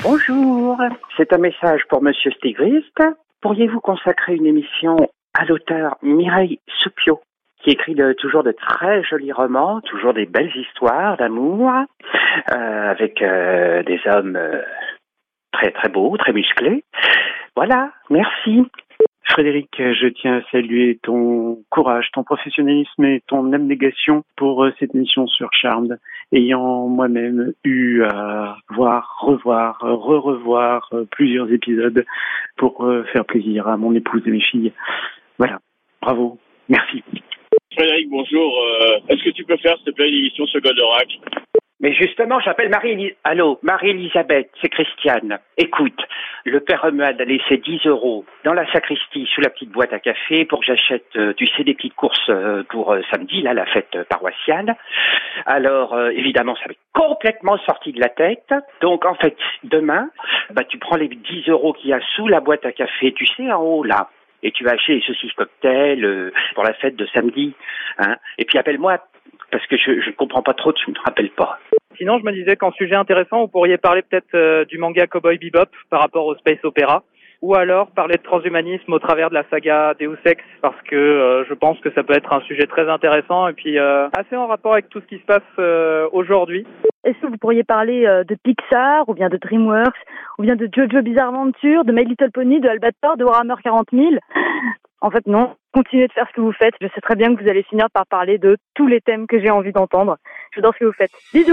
Bonjour, c'est un message pour Monsieur Stigrist. Pourriez-vous consacrer une émission à l'auteur Mireille Soupio, qui écrit toujours de très jolis romans, toujours des belles histoires d'amour, avec des hommes très très beaux, très musclés. Voilà, merci. Frédéric, je tiens à saluer ton courage, ton professionnalisme et ton abnégation pour cette émission sur Charmed, ayant moi-même eu à revoir plusieurs épisodes pour faire plaisir à mon épouse et mes filles. Voilà, bravo, merci. Frédéric, bonjour. Est-ce que tu peux faire, s'il te plaît, l'émission sur Goldorak ? Mais justement, j'appelle Marie-Elisabeth, c'est Christiane. Écoute, le père Romuald a laissé 10 € dans la sacristie sous la petite boîte à café pour que j'achète, des petites courses pour samedi, là, la fête paroissiale. Alors, évidemment, ça m'est complètement sorti de la tête. Donc, en fait, demain, tu prends les 10 € qu'il y a sous la boîte à café, tu sais, en haut, là. Et tu vas acheter les saucisses cocktails pour la fête de samedi. Hein. Et puis, appelle-moi. Parce que je ne comprends pas trop, tu ne me rappelles pas. Sinon, je me disais qu'en sujet intéressant, vous pourriez parler peut-être du manga Cowboy Bebop par rapport au space opéra, ou alors parler de transhumanisme au travers de la saga Deus Ex, parce que je pense que ça peut être un sujet très intéressant et puis assez en rapport avec tout ce qui se passe aujourd'hui. Est-ce que vous pourriez parler de Pixar, ou bien de DreamWorks, ou bien de Jojo Bizarre Adventure, de My Little Pony, de Albator, de Warhammer 40 000 ? En fait, non. Continuez de faire ce que vous faites. Je sais très bien que vous allez finir par parler de tous les thèmes que j'ai envie d'entendre. J'adore ce que vous faites. Bisous.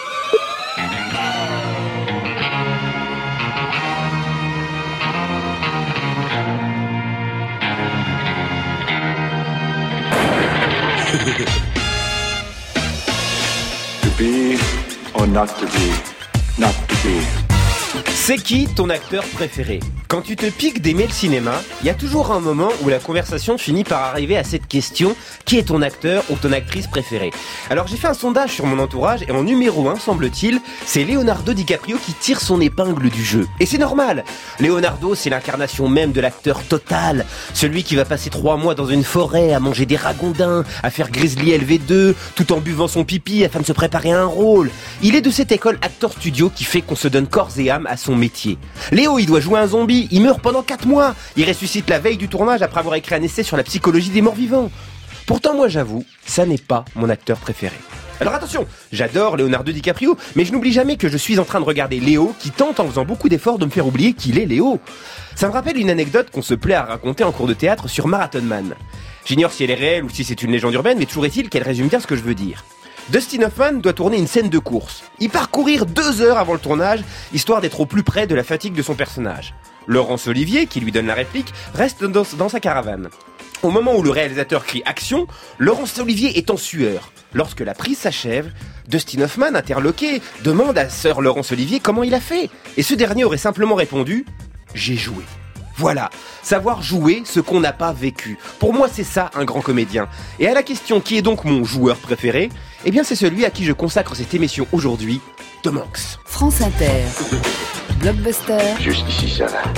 To be or not to be, not to be. C'est qui ton acteur préféré ? Quand tu te piques d'aimer le cinéma, il y a toujours un moment où la conversation finit par arriver à cette question : qui est ton acteur ou ton actrice préférée ? Alors j'ai fait un sondage sur mon entourage et en numéro 1, semble-t-il, c'est Leonardo DiCaprio qui tire son épingle du jeu. Et c'est normal. Leonardo, c'est l'incarnation même de l'acteur total, celui qui va passer 3 mois dans une forêt à manger des ragondins, à faire Grizzly LV2, tout en buvant son pipi afin de se préparer à un rôle. Il est de cette école acteur studio qui fait qu'on se donne corps et âme à son métier. Léo, il doit jouer un zombie, il meurt pendant 4 mois, il ressuscite la veille du tournage après avoir écrit un essai sur la psychologie des morts vivants. Pourtant, moi j'avoue, ça n'est pas mon acteur préféré. Alors attention, j'adore Leonardo DiCaprio, mais je n'oublie jamais que je suis en train de regarder Léo qui tente en faisant beaucoup d'efforts de me faire oublier qu'il est Léo. Ça me rappelle une anecdote qu'on se plaît à raconter en cours de théâtre sur Marathon Man. J'ignore si elle est réelle ou si c'est une légende urbaine, mais toujours est-il qu'elle résume bien ce que je veux dire. Dustin Hoffman doit tourner une scène de course. Il part courir 2 heures avant le tournage, histoire d'être au plus près de la fatigue de son personnage. Laurence Olivier, qui lui donne la réplique, reste dans sa caravane. Au moment où le réalisateur crie « Action », Laurence Olivier est en sueur. Lorsque la prise s'achève, Dustin Hoffman, interloqué, demande à sœur Laurence Olivier comment il a fait. Et ce dernier aurait simplement répondu « J'ai joué ». Voilà, savoir jouer ce qu'on n'a pas vécu. Pour moi, c'est ça, un grand comédien. Et à la question qui est donc mon joueur préféré, eh bien c'est celui à qui je consacre cette émission aujourd'hui, Tom Hanks. France Inter, Blockbuster, Juste ici, ça va.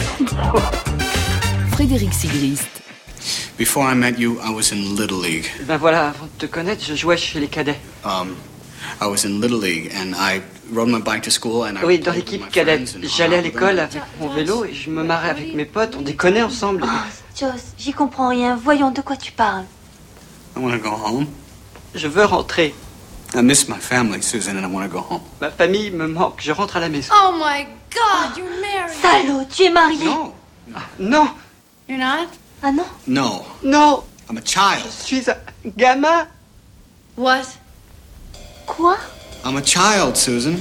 Frédéric Sigrist. Before I met you, I was in Little League. Ben voilà, avant de te connaître, je jouais chez les cadets. I was in Little League and I rode my bike to school and I Oui, dans l'équipe cadette. J'allais à l'école avec mon vélo et je me marrais avec mes potes, on déconnait ensemble. Joss, j'y comprends rien. Voyons de quoi tu parles. I want to go home. Je veux rentrer. I miss my family, Susan, and I want to go home. Ma famille me manque, je rentre à la maison. Oh my God, you're married. Salaud, tu es marié. No. Non. You're not? Ah non? No. Non. I'm a child. Je suis un gamin. What? Quoi? I'm a child, Susan.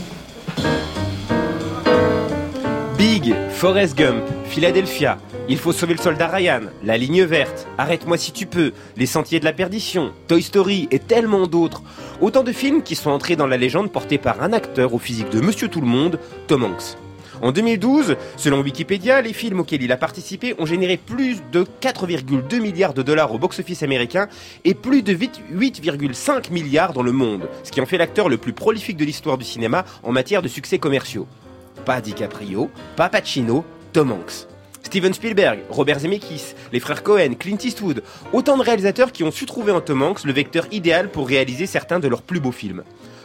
Big, Forrest Gump, Philadelphia, Il faut sauver le soldat Ryan, La ligne verte, Arrête-moi si tu peux, Les sentiers de la perdition, Toy Story et tellement d'autres. Autant de films qui sont entrés dans la légende portés par un acteur au physique de Monsieur Tout-le-Monde, Tom Hanks. En 2012, selon Wikipédia, les films auxquels il a participé ont généré plus de 4,2 milliards de dollars au box-office américain et plus de 8,5 milliards dans le monde, ce qui en fait l'acteur le plus prolifique de l'histoire du cinéma en matière de succès commerciaux. Pas DiCaprio, pas Pacino, Tom Hanks. Steven Spielberg, Robert Zemeckis, les frères Cohen, Clint Eastwood, autant de réalisateurs qui ont su trouver en Tom Hanks le vecteur idéal pour réaliser certains de leurs plus beaux films.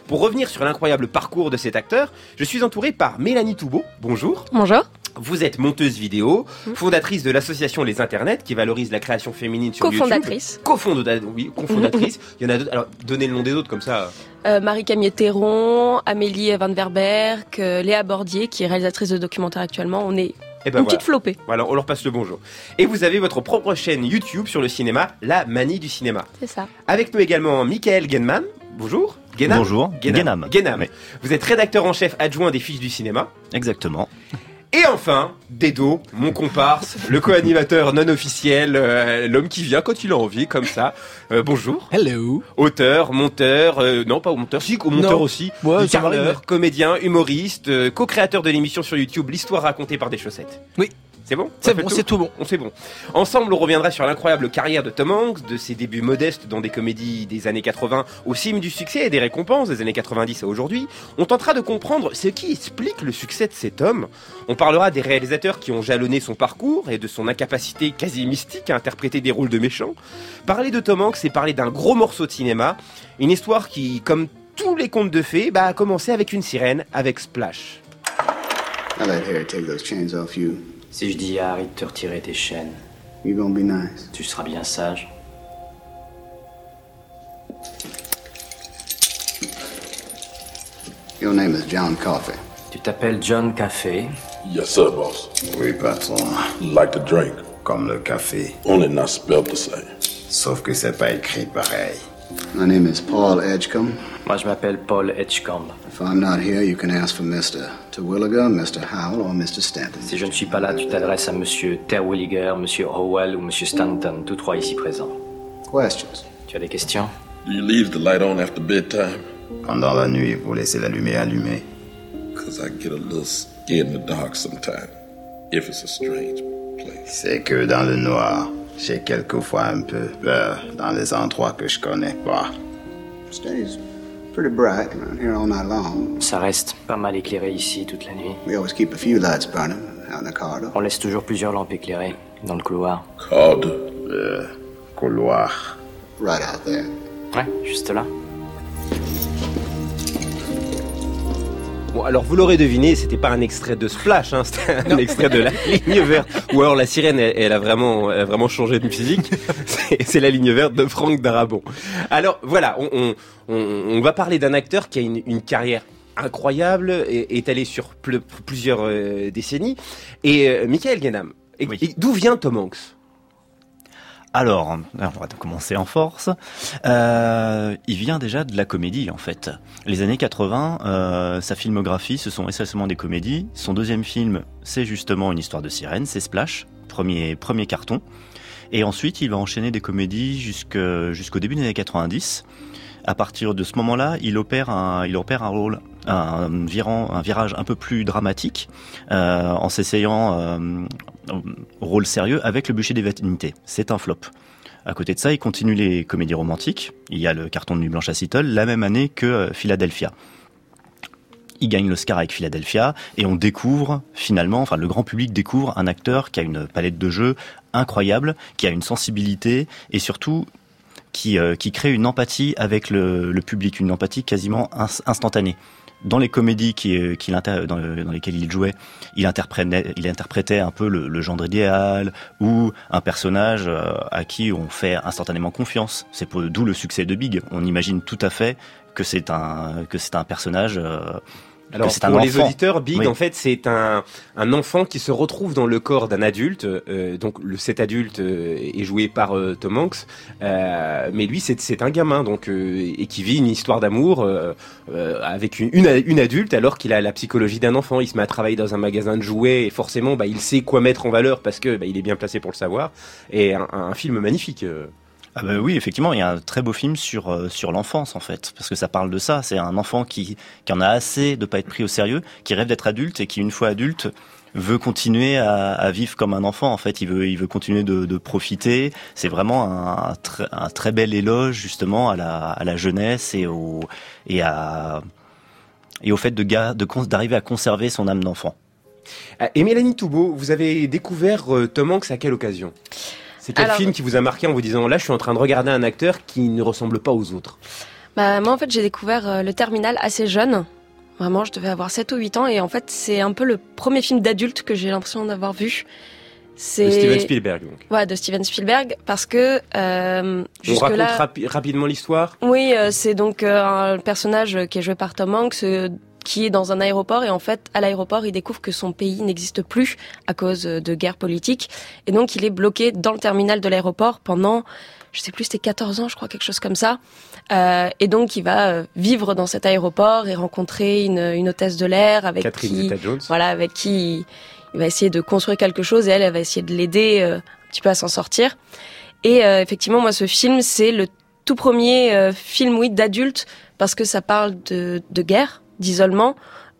Pour revenir sur l'incroyable parcours de cet acteur, je suis entouré par Mélanie Toubeau. Bonjour. Bonjour. Vous êtes monteuse vidéo, fondatrice de l'association Les Internets, qui valorise la création féminine sur YouTube. Cofondatrice. Il y en a d'autres. Alors, donnez le nom des autres, comme ça. Marie-Camille Théron, Amélie Van Verberg, Léa Bordier, qui est réalisatrice de documentaire actuellement. On est petite flopée. Voilà, on leur passe le bonjour. Et vous avez votre propre chaîne YouTube sur le cinéma, La Manie du cinéma. C'est ça. Avec nous également Michael Genman. Bonjour. Genam. Bonjour. Genam. Oui. Vous êtes rédacteur en chef adjoint des Fiches du cinéma. Exactement. Et enfin, Dedo, mon comparse, le co-animateur non officiel, l'homme qui vient quand il a envie, comme ça. Bonjour. Hello. Auteur, monteur, non pas monteur, si, monteur aussi, parleur, comédien, humoriste, co-créateur de l'émission sur YouTube L'Histoire racontée par des chaussettes. Oui. C'est bon ? C'est bon, c'est tout bon. C'est bon. Ensemble, on reviendra sur l'incroyable carrière de Tom Hanks, de ses débuts modestes dans des comédies des années 80 au cime du succès et des récompenses des années 90 à aujourd'hui. On tentera de comprendre ce qui explique le succès de cet homme. On parlera des réalisateurs qui ont jalonné son parcours et de son incapacité quasi mystique à interpréter des rôles de méchants. Parler de Tom Hanks, c'est parler d'un gros morceau de cinéma. Une histoire qui, comme tous les contes de fées, a commencé avec une sirène, avec Splash. I'll let Harry take those chains off you. Si je dis à Harry de te retirer tes chaînes, You gonna be nice. Tu seras bien sage. Your name is John Coffey. Tu t'appelles John Café. Yes, sir, boss. Oui, patron. Like to drink. Comme le café. Only not spelled the same. Sauf que c'est pas écrit pareil. My name is Paul Edgecombe. Moi, je m'appelle Paul Edgecombe. If I'm not here, you can ask for Mr. Terwilliger, Mr. Howell or Mr. Stanton. Si je ne suis pas là, tu t'adresses à Monsieur Terwilliger, Monsieur Howell ou Monsieur Stanton, tous trois ici présents. Questions? Tu as des questions? Do you leave the light on after bedtime? Pendant la nuit, vous laissez la lumière allumée. Cause I get a little scared in the dark sometimes, if it's a strange place. C'est que dans le noir, j'ai quelquefois un peu peur dans les endroits que je connais pas. Stays pretty bright around here all night long. Ça reste pas mal éclairé ici toute la nuit. We always keep a few lights burning out in the corridor. On laisse toujours plusieurs lampes éclairées dans le couloir. Corridor? Couloir. Right out there. Ouais, juste là. Bon, alors vous l'aurez deviné, c'était pas un extrait de Splash, hein, c'était un extrait de La Ligne Verte. Ou alors la sirène, elle a vraiment changé de musique. C'est La Ligne Verte de Franck Darabont. Alors voilà, on va parler d'un acteur qui a une carrière incroyable, étalée sur plusieurs décennies. Et Michael Genam, oui. D'où vient Tom Hanks ? Alors, on va commencer en force. Il vient déjà de la comédie, en fait. Les années 80, sa filmographie, ce sont essentiellement des comédies. Son deuxième film, c'est justement une histoire de sirène, c'est Splash, premier carton. Et ensuite, il va enchaîner des comédies jusqu'au début des années 90. À partir de ce moment-là, il opère un virage un peu plus dramatique, en s'essayant au rôle sérieux avec Le Bûcher des Vanités. C'est un flop. À côté de ça, il continue les comédies romantiques. Il y a le carton de Nuit Blanche à Seattle, la même année que Philadelphia. Il gagne l'Oscar avec Philadelphia et on découvre finalement, enfin le grand public découvre un acteur qui a une palette de jeux incroyable, qui a une sensibilité et surtout qui crée une empathie avec le public, une empathie quasiment instantanée. Dans les comédies dans lesquelles il jouait, il interprétait un peu le gendre idéal ou un personnage à qui on fait instantanément confiance. D'où le succès de Big. On imagine tout à fait que c'est un personnage. Alors pour les auditeurs, Big, oui. En fait, c'est un enfant qui se retrouve dans le corps d'un adulte. Donc cet adulte est joué par Tom Hanks, mais lui c'est un gamin donc et qui vit une histoire d'amour avec une adulte alors qu'il a la psychologie d'un enfant. Il se met à travailler dans un magasin de jouets et forcément il sait quoi mettre en valeur parce que il est bien placé pour le savoir. Et un film magnifique. Ah bah oui, effectivement, il y a un très beau film sur l'enfance en fait, parce que ça parle de ça. C'est un enfant qui en a assez de pas être pris au sérieux, qui rêve d'être adulte et qui une fois adulte veut continuer à vivre comme un enfant en fait. Il veut continuer de profiter. C'est vraiment un très bel éloge justement à la jeunesse et au fait d'arriver à conserver son âme d'enfant. Et Mélanie Toubeau, vous avez découvert Tom Hanks à quelle occasion ? C'est quel film qui vous a marqué en vous disant là je suis en train de regarder un acteur qui ne ressemble pas aux autres ? Moi, en fait, j'ai découvert le Terminal assez jeune. Vraiment, je devais avoir 7 ou 8 ans. Et en fait, c'est un peu le premier film d'adulte que j'ai l'impression d'avoir vu. C'est... De Steven Spielberg, donc. Ouais, de Steven Spielberg, parce que on raconte rapidement l'histoire. Oui, c'est donc un personnage qui est joué par Tom Hanks, qui est dans un aéroport, et en fait, à l'aéroport, il découvre que son pays n'existe plus à cause de guerre politique, et donc il est bloqué dans le terminal de l'aéroport pendant, je sais plus, c'était 14 ans, je crois, quelque chose comme ça. Et donc, il va vivre dans cet aéroport et rencontrer une hôtesse de l'air avec Catherine Zeta-Jones. Voilà, avec qui il va essayer de construire quelque chose, et elle va essayer de l'aider un petit peu à s'en sortir. Et effectivement, moi, ce film, c'est le tout premier film, oui, d'adulte, parce que ça parle de guerre, d'isolement,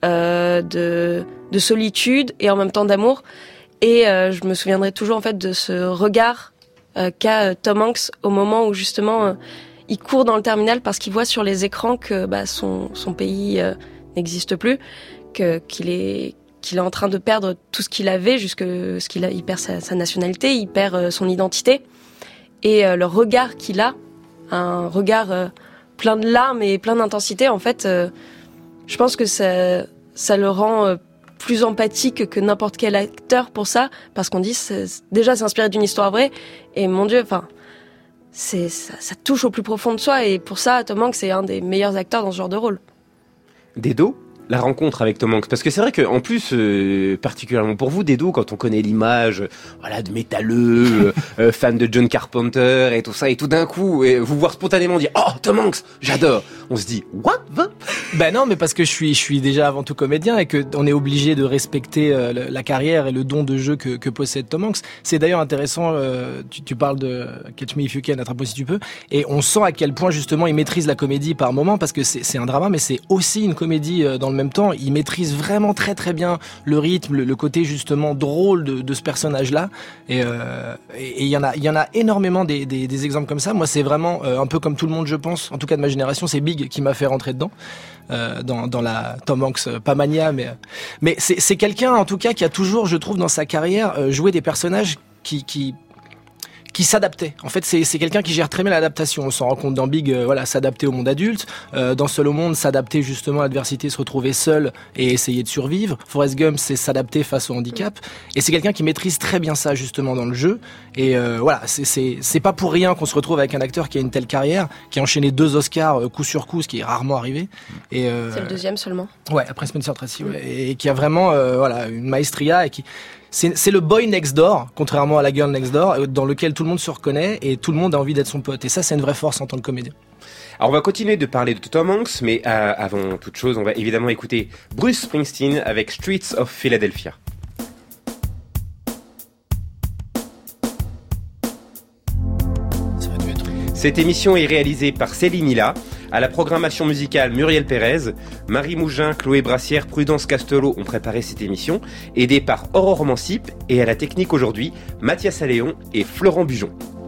de solitude et en même temps d'amour. Et je me souviendrai toujours en fait de ce regard qu'a Tom Hanks au moment où justement il court dans le terminal parce qu'il voit sur les écrans que son pays n'existe plus, qu'il est en train de perdre tout ce qu'il avait, il perd sa nationalité, il perd son identité. Et le regard qu'il a, un regard plein de larmes et plein d'intensité, en fait, je pense que ça le rend plus empathique que n'importe quel acteur pour ça, parce qu'on dit déjà c'est inspiré d'une histoire vraie, et mon Dieu, enfin, ça touche au plus profond de soi, et pour ça, Tom Hanks c'est un des meilleurs acteurs dans ce genre de rôle. Dedo, la rencontre avec Tom Hanks, parce que c'est vrai qu'en plus, particulièrement pour vous, Dedo, quand on connaît l'image, voilà, de métalleux, fan de John Carpenter et tout ça, et tout d'un coup, vous voir spontanément dire, oh, Tom Hanks, j'adore. On se dit, what? Non, mais parce que je suis déjà avant tout comédien et que on est obligé de respecter la carrière et le don de jeu que possède Tom Hanks. C'est d'ailleurs intéressant, tu parles de Catch Me If You Can, Attrape-moi si tu peux, et on sent à quel point justement il maîtrise la comédie par moment, parce que c'est un drama, mais c'est aussi une comédie dans le même temps. Il maîtrise vraiment très très bien le rythme, le côté justement drôle de ce personnage-là, et il y en a énormément des exemples comme ça. Moi, c'est vraiment un peu comme tout le monde, je pense, en tout cas de ma génération, c'est Big qui m'a fait rentrer dedans. Dans la Tom Hanks, pas mania, mais c'est quelqu'un en tout cas qui a toujours, je trouve, dans sa carrière joué des personnages qui s'adaptait. En fait, c'est quelqu'un qui gère très bien l'adaptation. On s'en rend compte dans Big, s'adapter au monde adulte. Dans Seul au monde, s'adapter justement à l'adversité, se retrouver seul et essayer de survivre. Forrest Gump, c'est s'adapter face au handicap. Et c'est quelqu'un qui maîtrise très bien ça justement dans le jeu. Et c'est pas pour rien qu'on se retrouve avec un acteur qui a une telle carrière, qui a enchaîné 2 Oscars coup sur coup, ce qui est rarement arrivé. Et c'est le 2e seulement. Ouais, après Spencer Tracy. Ouais. Et qui a vraiment une maestria et qui c'est le boy next door, contrairement à la girl next door, dans lequel tout le monde se reconnaît et tout le monde a envie d'être son pote. Et ça, c'est une vraie force en tant que comédien. Alors, on va continuer de parler de Tom Hanks, mais avant toute chose, on va évidemment écouter Bruce Springsteen avec Streets of Philadelphia. Cette émission est réalisée par Céline Hilla, à la programmation musicale Muriel Pérez, Marie Mougin, Chloé Brassière, Prudence Castelot ont préparé cette émission, aidés par Aurore Mancip, et à la technique aujourd'hui, Mathias Alléon et Florent Bujon.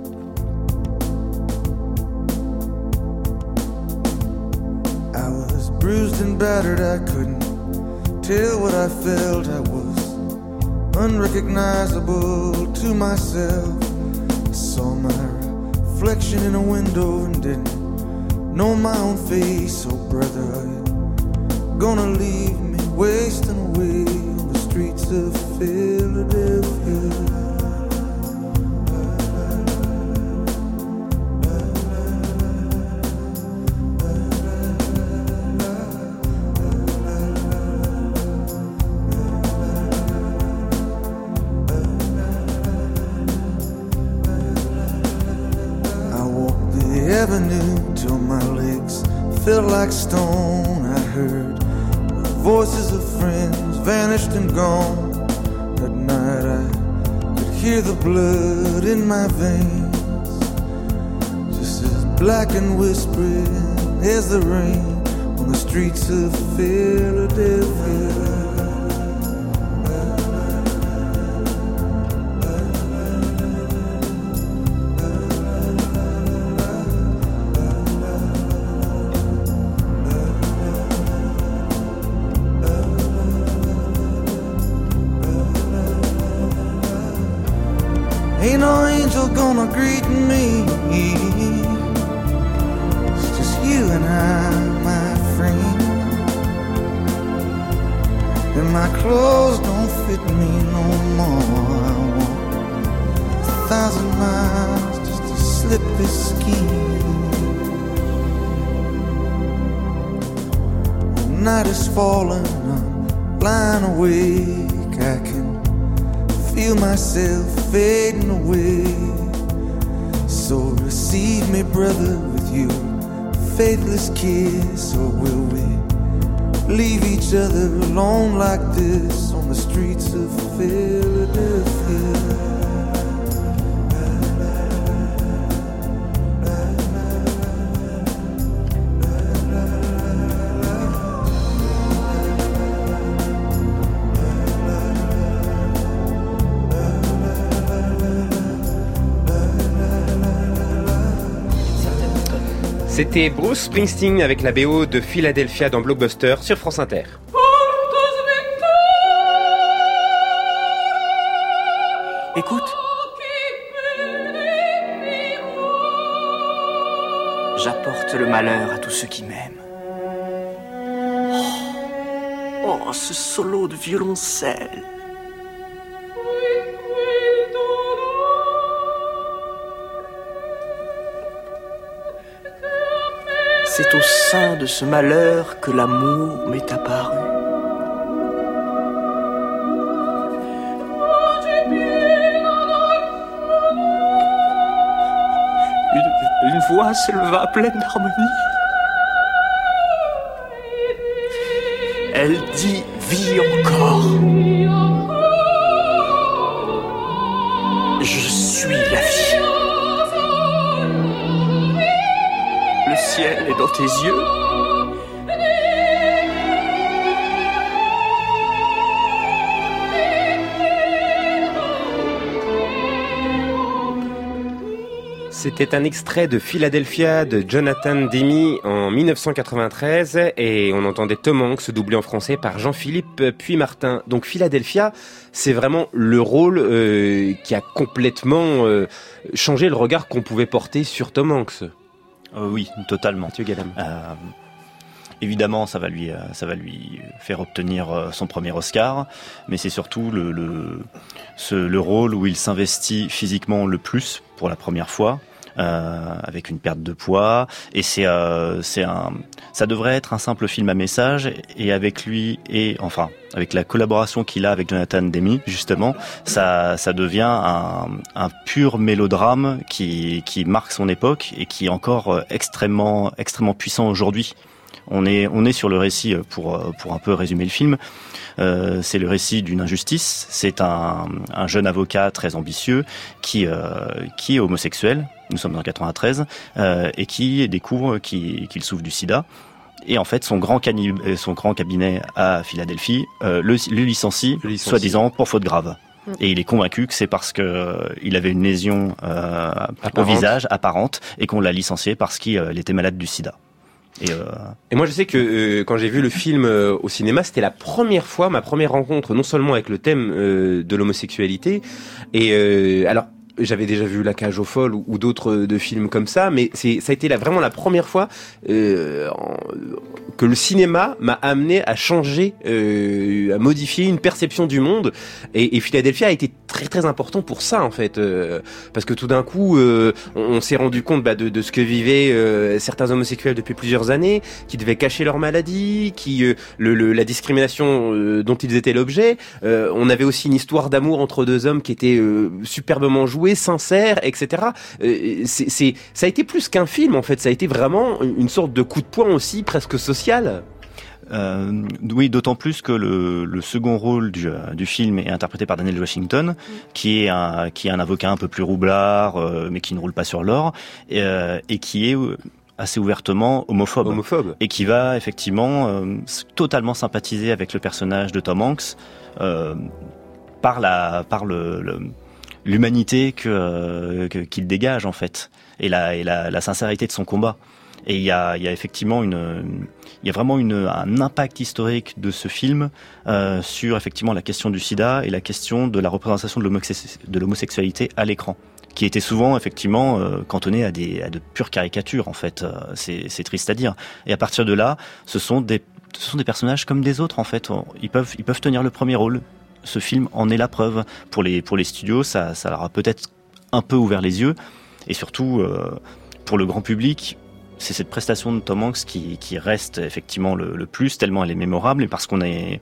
I was bruised and battered, I couldn't tell what I felt, I was unrecognizable to myself. I saw my reflection in a window and didn't know my own face. Oh brother, are you gonna leave me wasting away on the streets of Philadelphia? Felt like stone. I heard voices of friends vanished and gone. At night I could hear the blood in my veins, just as black and whispering as the rain on the streets of Philadelphia. Ain't no angel gonna greet me. It's just you and I. and my clothes don't fit me no more. I walk 1,000 miles just to slip this skin. The night is falling, I'm lying awake. I can feel myself fading away. So receive me, brother, with your faithless kiss, or will we leave each other alone like this on the streets of Philadelphia? C'était Bruce Springsteen avec la BO de Philadelphia dans Blockbuster sur France Inter. Écoute. J'apporte le malheur à tous ceux qui m'aiment. Oh, ce solo de violoncelle. C'est au sein de ce malheur que l'amour m'est apparu. Une voix s'éleva pleine d'harmonie. Elle dit « Vis encore ». Je suis la vie. Le ciel est dans tes yeux. C'était un extrait de Philadelphia de Jonathan Demme en 1993 et on entendait Tom Hanks doublé en français par Jean-Philippe Puy-Martin. Donc Philadelphia, c'est vraiment le rôle qui a complètement changé le regard qu'on pouvait porter sur Tom Hanks. Oui, totalement. Mathieu Galam. Évidemment, ça va lui faire obtenir son premier Oscar, mais c'est surtout le rôle où il s'investit physiquement le plus pour la première fois, avec une perte de poids, et ça devrait être un simple film à message, et avec lui avec la collaboration qu'il a avec Jonathan Demme, justement, ça devient un pur mélodrame qui marque son époque et qui est encore extrêmement puissant aujourd'hui. On est sur le récit, pour un peu résumer le film, c'est le récit d'une injustice. C'est un jeune avocat très ambitieux qui est homosexuel, nous sommes en 93, et qui découvre qu'il souffre du sida. Et en fait, son grand cabinet à Philadelphie le licencie, soi-disant pour faute grave. Et il est convaincu que c'est parce que il avait une lésion au visage apparente et qu'on l'a licencié parce qu'il était malade du sida. Et moi je sais que quand j'ai vu le film au cinéma, c'était ma première rencontre non seulement avec le thème de l'homosexualité, et alors j'avais déjà vu La Cage aux folles ou d'autres de films comme ça, mais ça a été vraiment la première fois que le cinéma m'a amené à changer, à modifier une perception du monde, et Philadelphia a été très très important pour ça en fait, parce que tout d'un coup on s'est rendu compte de ce que vivaient certains homosexuels depuis plusieurs années, qui devaient cacher leur maladie, la discrimination dont ils étaient l'objet. On avait aussi une histoire d'amour entre deux hommes qui était superbement jouée, sincère, etc. Ça a été plus qu'un film en fait, ça a été vraiment une sorte de coup de poing aussi, presque social. Oui, d'autant plus que le second rôle du film est interprété par Denzel Washington, qui est un avocat un peu plus roublard, mais qui ne roule pas sur l'or, et qui est assez ouvertement homophobe. Et qui va effectivement totalement sympathiser avec le personnage de Tom Hanks par l'humanité qu'il dégage en fait, et la sincérité de son combat. Et il y a effectivement vraiment un impact historique de ce film sur effectivement la question du sida et la question de la représentation de l'homosexualité à l'écran, qui était souvent effectivement cantonné à de pures caricatures en fait. C'est triste à dire. Et à partir de là, ce sont ce sont des personnages comme des autres en fait. Ils peuvent tenir le premier rôle. Ce film en est la preuve. Pour les studios, ça leur a peut-être un peu ouvert les yeux, et surtout pour le grand public, c'est cette prestation de Tom Hanks qui reste effectivement le plus, tellement elle est mémorable, et parce qu'on est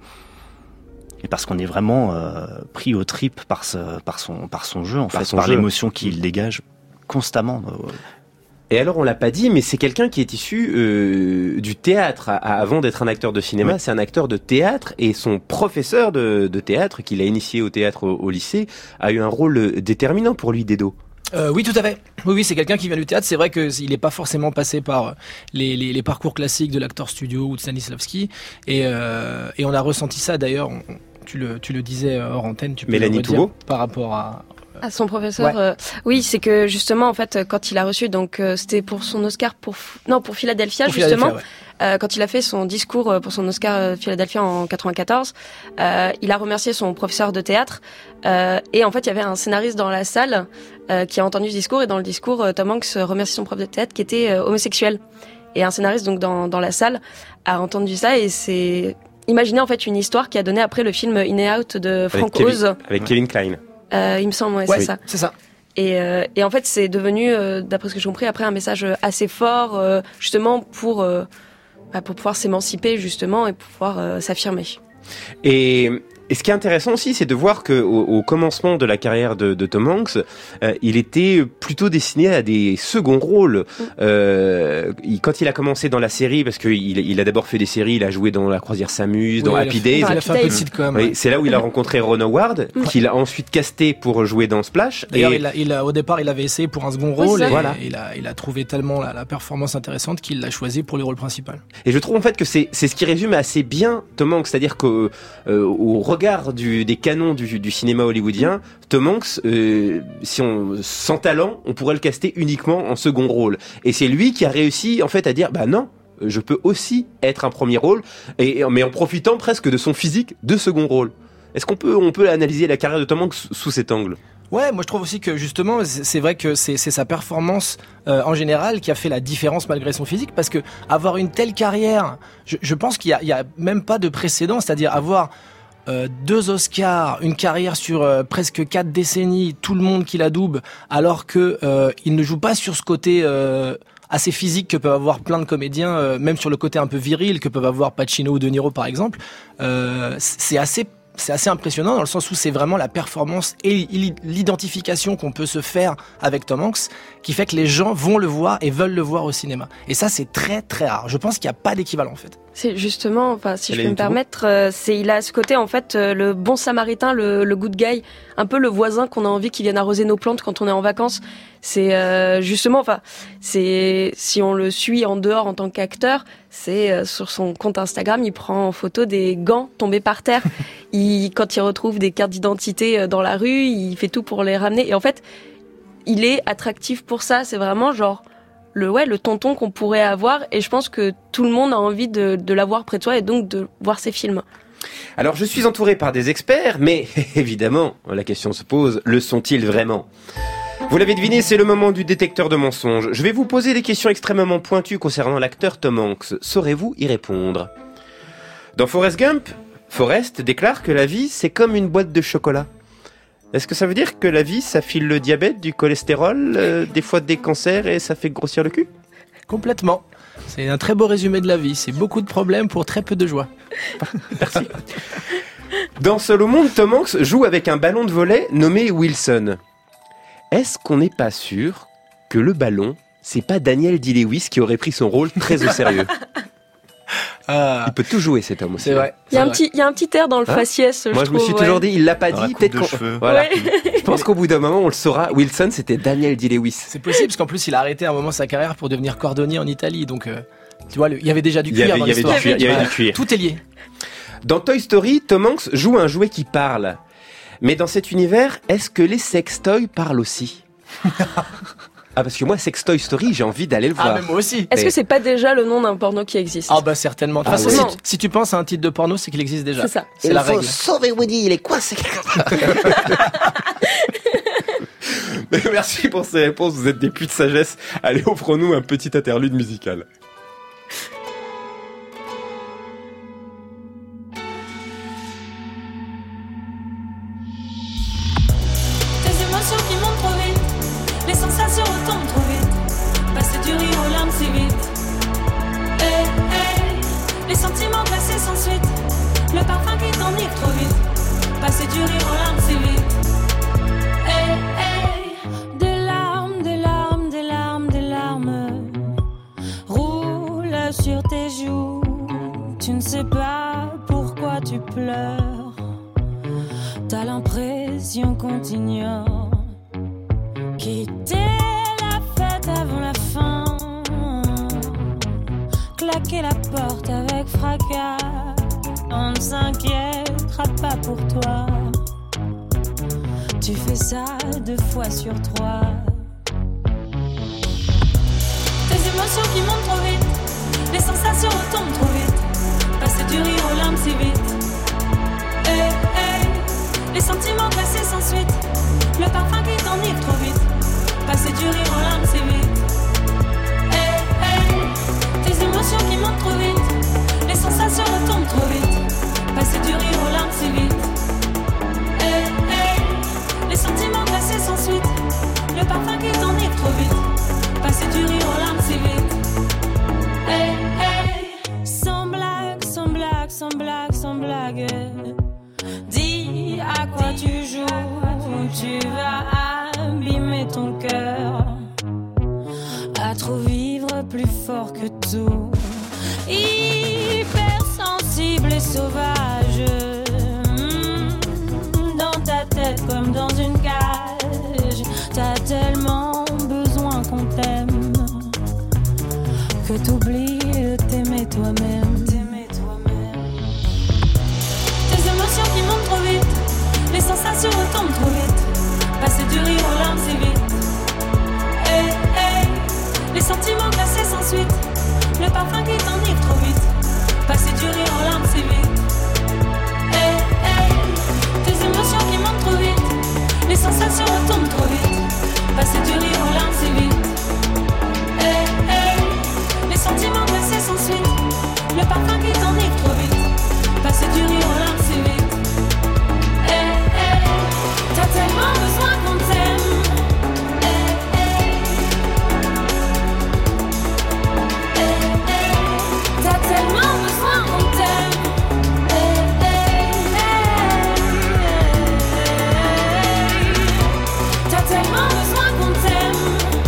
vraiment pris aux tripes par son jeu en fait, par l'émotion qu'il dégage constamment. Et alors, on l'a pas dit, mais c'est quelqu'un qui est issu du théâtre. Avant d'être un acteur de cinéma, c'est un acteur de théâtre, et son professeur de théâtre, qui l'a initié au théâtre au lycée, a eu un rôle déterminant pour lui, Dedo. Oui, tout à fait. Oui, c'est quelqu'un qui vient du théâtre. C'est vrai qu'il n'est pas forcément passé par les parcours classiques de l'acteur studio ou de Stanislavski, et on a ressenti ça d'ailleurs. Tu le disais hors antenne. Tu peux Mélanie Toubeau par rapport à son professeur. Oui, c'est que justement en fait quand il a reçu, donc c'était pour son Oscar pour Philadelphia justement. Quand il a fait son discours pour son Oscar Philadelphia en 94, il a remercié son professeur de théâtre, et en fait il y avait un scénariste dans la salle qui a entendu ce discours, et dans le discours Tom Hanks remercie son prof de théâtre qui était homosexuel, et un scénariste donc dans la salle a entendu ça, et c'est imaginé en fait une histoire qui a donné après le film In and Out de Frank Oz avec Kevin Kline. Il me semble, c'est ça. Et en fait, c'est devenu, d'après ce que j'ai compris, après un message assez fort, justement pour pouvoir s'émanciper justement et pouvoir s'affirmer. Et ce qui est intéressant aussi, c'est de voir que au commencement de la carrière de Tom Hanks, il était plutôt destiné à des seconds rôles. Quand il a commencé dans la série, parce qu'il a d'abord fait des séries, il a joué dans La Croisière s'amuse, dans Happy Days. Il a fait un peu de sitcom. Oui, c'est là où il a rencontré Ron Howard, qu'il a ensuite casté pour jouer dans Splash. D'ailleurs, au départ, il avait essayé pour un second rôle, et voilà. il a trouvé tellement la performance intéressante qu'il l'a choisi pour le rôle principal. Et je trouve en fait que c'est ce qui résume assez bien Tom Hanks, c'est-à-dire qu'au regard des canons du cinéma hollywoodien, Tom Hanks, sans talent, on pourrait le caster uniquement en second rôle. Et c'est lui qui a réussi en fait à dire non, je peux aussi être un premier rôle, mais en profitant presque de son physique de second rôle. Est-ce qu'on peut analyser la carrière de Tom Hanks sous cet angle ? Ouais, moi je trouve aussi que justement, c'est vrai que c'est sa performance en général qui a fait la différence malgré son physique, parce que avoir une telle carrière, je pense qu'il y a même pas de précédent, c'est-à-dire avoir 2 Oscars, une carrière sur presque 4 décennies, tout le monde qui la double, alors que il ne joue pas sur ce côté assez physique que peuvent avoir plein de comédiens, même sur le côté un peu viril que peuvent avoir Pacino ou De Niro par exemple. C'est assez impressionnant dans le sens où c'est vraiment la performance et l'identification qu'on peut se faire avec Tom Hanks qui fait que les gens vont le voir et veulent le voir au cinéma. Et ça, c'est très très rare. Je pense qu'il n'y a pas d'équivalent en fait. C'est justement, si je peux me permettre, il a ce côté en fait le bon samaritain, le good guy, un peu le voisin qu'on a envie qu'il vienne arroser nos plantes quand on est en vacances. C'est justement, si on le suit en dehors en tant qu'acteur, c'est sur son compte Instagram, il prend en photo des gants tombés par terre. Quand il retrouve des cartes d'identité dans la rue, il fait tout pour les ramener. Et en fait, il est attractif pour ça. C'est vraiment genre le tonton qu'on pourrait avoir, et je pense que tout le monde a envie de l'avoir près de soi et donc de voir ses films. Alors je suis entouré par des experts, mais évidemment la question se pose, le sont-ils vraiment ? Vous l'avez deviné, c'est le moment du détecteur de mensonges. Je vais vous poser des questions extrêmement pointues concernant l'acteur Tom Hanks. Saurez-vous y répondre ? Dans Forrest Gump, Forrest déclare que la vie c'est comme une boîte de chocolat. Est-ce que ça veut dire que la vie, ça file le diabète, du cholestérol, des fois des cancers et ça fait grossir le cul ? Complètement. C'est un très beau résumé de la vie. C'est beaucoup de problèmes pour très peu de joie. Merci. Dans Seul au monde, Tom Hanks joue avec un ballon de volley nommé Wilson. Est-ce qu'on n'est pas sûr que le ballon, c'est pas Daniel Day-Lewis qui aurait pris son rôle très au sérieux ? Il peut tout jouer cet homme aussi. C'est vrai. Il y a un petit air dans le faciès. Moi je me suis toujours dit, il l'a pas dit, peut-être qu'on... Voilà. Ouais. Je pense qu'au bout d'un moment on le saura. Wilson, c'était Daniel Day-Lewis. C'est possible parce qu'en plus il a arrêté à un moment sa carrière pour devenir cordonnier en Italie, donc tu vois, il y avait déjà du cuir dans l'histoire. Il y avait du cuir. Tout est lié. Dans Toy Story, Tom Hanks joue un jouet qui parle. Mais dans cet univers, est-ce que les sextoys parlent aussi ? Parce que moi, Sex Toy Story, j'ai envie d'aller le voir. Mais moi aussi. Est-ce que c'est pas déjà le nom d'un porno qui existe ? Certainement. De toute façon, si tu penses à un titre de porno, c'est qu'il existe déjà. C'est ça. C'est la règle. Il faut sauver Woody, il est coincé. Merci pour ces réponses, vous êtes des puits de sagesse. Allez, offrons-nous un petit interlude musical. tu pleures. T'as l'impression qu'on t'ignore. Quitter la fête avant la fin. Claquer la porte avec fracas. On ne s'inquiétera pas pour toi. Tu fais ça 2 fois sur 3. Tes émotions qui montent trop vite. Les sensations retombent trop vite. Passer du rire aux larmes si vite. Les sentiments glacés sans suite. Le parfum qui t'enivre trop vite. Passer du rire aux larmes si vite. Tes émotions qui montent trop vite. Les sensations retombent trop vite. Passer du rire aux larmes si vite. Les sentiments glacés sans suite. Le parfum qui t'enivre trop vite. Passer du rire aux larmes si vite. Sans blague, sans blague, sans blague, sans blague. Dis à quoi tu joues. Tu vas abîmer ton cœur. À trop vivre plus fort que tout. Hypersensible et sauvage. Dans ta tête comme dans une cage. T'as tellement besoin qu'on t'aime que t'oublies de t'aimer toi-même. Tes émotions qui montent trop vite. Les sensations retombent trop vite. Passer du rire aux larmes si vite. Les sentiments glacés sans suite. Le parfum qui t'enivre trop vite. Passer du rire aux larmes si vite. Tes émotions qui montent trop vite. Les sensations retombent trop vite. Passer du rire aux larmes si vite. Les sentiments glacés sans suite. Le parfum qui t'enivre trop vite. Passer du rire aux larmes si vite. T'as tellement besoin qu'on t'aime. T'as tellement besoin qu'on t'aime. T'as tellement besoin qu'on t'aime.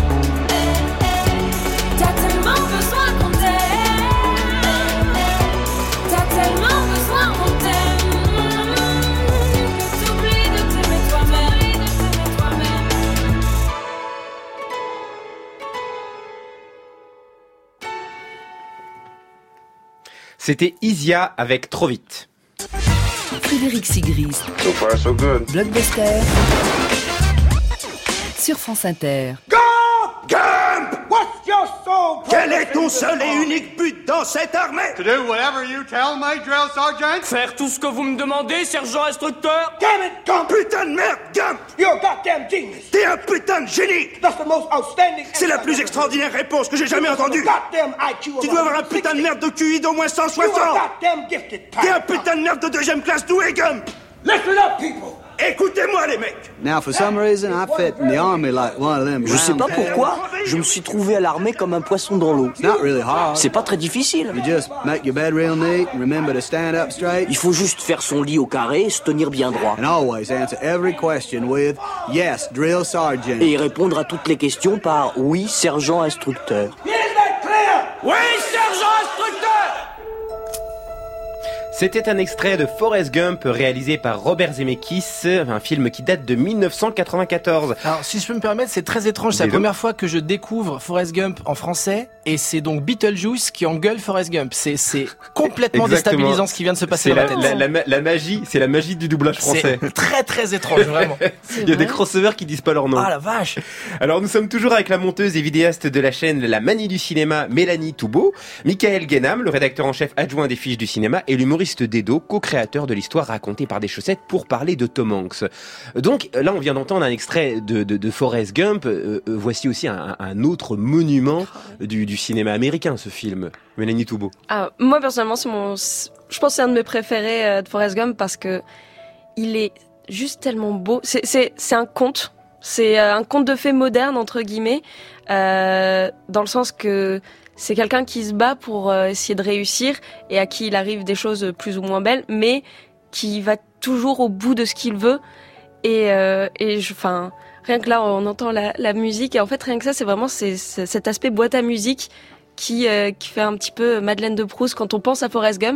T'as tellement besoin qu'on t'aime. T'as tellement besoin qu'on t'aime. Que t'oublies de t'aimer toi-même. C'était Isia avec Trop vite. Frédéric Sigrist. So far, so good. Blockbuster. Sur France Inter. Gump! What's your sole purpose? Quel est ton seul et unique but dans cette armée? To do whatever you tell me, drill sergeant. Faire tout ce que vous me demandez, sergent instructeur. Damn it, Gump! Putain de merde, Gump! You're a goddamn genius! T'es un putain de génie! That's the most outstanding. C'est la plus extraordinaire réponse que j'ai jamais entendue. Tu dois avoir un putain de merde de QI d'au moins 160. T'es un putain de merde de 2e classe doué, Gump! Listen up, people! Écoutez-moi les mecs. Now, for some reason, I fit in the army like one of them. Je sais pas pourquoi, je me suis trouvé à l'armée comme un poisson dans l'eau. It's not really hard. C'est pas très difficile. You just make your bed real neat, remember to stand up straight. Il faut juste faire son lit au carré et se tenir bien droit. And always answer every question with yes, drill sergeant. Et répondre à toutes les questions par oui, sergent instructeur. Is that clear? Oui, sergent instructeur. C'était un extrait de Forrest Gump réalisé par Robert Zemeckis, un film qui date de 1994. Alors, si je peux me permettre, c'est très étrange. C'est la première fois que je découvre Forrest Gump en français, et c'est donc Beetlejuice qui engueule Forrest Gump. C'est complètement déstabilisant ce qui vient de se passer dans ma tête. La magie, c'est la magie du doublage français. C'est très très étrange, vraiment. Il y a des crossovers qui disent pas leur nom. Ah la vache. Alors nous sommes toujours avec la monteuse et vidéaste de la chaîne La Manie du cinéma, Mélanie Toubeau, Michael Guénam, le rédacteur en chef adjoint des fiches du cinéma, et l'humoriste Dedo, co-créateur de l'histoire racontée par des chaussettes, pour parler de Tom Hanks. Donc là, on vient d'entendre un extrait de Forrest Gump. Voici aussi un autre monument du cinéma américain, ce film. Mélanie Toubeau. Moi, personnellement, je pense que c'est un de mes préférés de Forrest Gump parce que il est juste tellement beau. C'est un conte. C'est un conte de fées moderne, entre guillemets, dans le sens que c'est quelqu'un qui se bat pour essayer de réussir et à qui il arrive des choses plus ou moins belles, mais qui va toujours au bout de ce qu'il veut. Rien que là, on entend la musique, et en fait, rien que ça, c'est vraiment cet aspect boîte à musique qui fait un petit peu Madeleine de Proust quand on pense à Forrest Gump.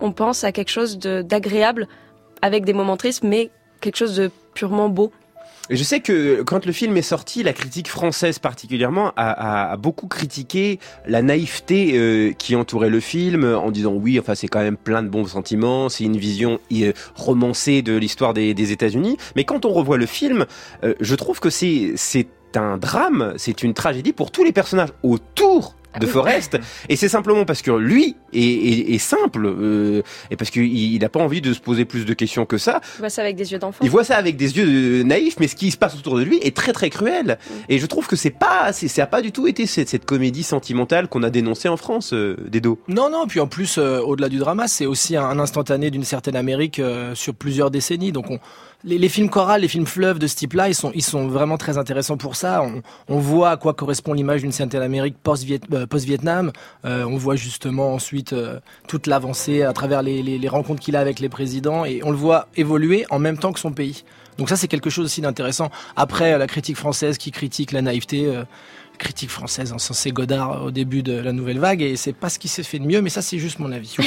on pense à quelque chose d'agréable avec des moments tristes, mais quelque chose de purement beau. Et je sais que quand le film est sorti, la critique française particulièrement a beaucoup critiqué la naïveté qui entourait le film, en disant oui, enfin c'est quand même plein de bons sentiments, c'est une vision romancée de l'histoire des États-Unis. Mais quand on revoit le film, je trouve que c'est un drame, c'est une tragédie pour tous les personnages autour de Forrest, et c'est simplement parce que lui est simple, et parce qu'il n'a pas envie de se poser plus de questions que ça. Il voit ça avec des yeux d'enfant. Il voit ça avec des yeux naïfs, mais ce qui se passe autour de lui est très très cruel. Et je trouve que ça a pas du tout été cette comédie sentimentale qu'on a dénoncée en France, Dedo. Non, puis en plus, au-delà du drama, c'est aussi un instantané d'une certaine Amérique sur plusieurs décennies. Donc les films chorales, les films fleuves de ce type-là, ils sont vraiment très intéressants pour ça. On voit à quoi correspond l'image d'une certaine Amérique post-Vietnam. On voit justement ensuite toute l'avancée à travers les rencontres qu'il a avec les présidents, et on le voit évoluer en même temps que son pays. Donc ça, c'est quelque chose aussi d'intéressant. Après, la critique française qui critique la naïveté, critique française encensée Godard au début de la nouvelle vague, et c'est pas ce qui s'est fait de mieux, mais ça c'est juste mon avis.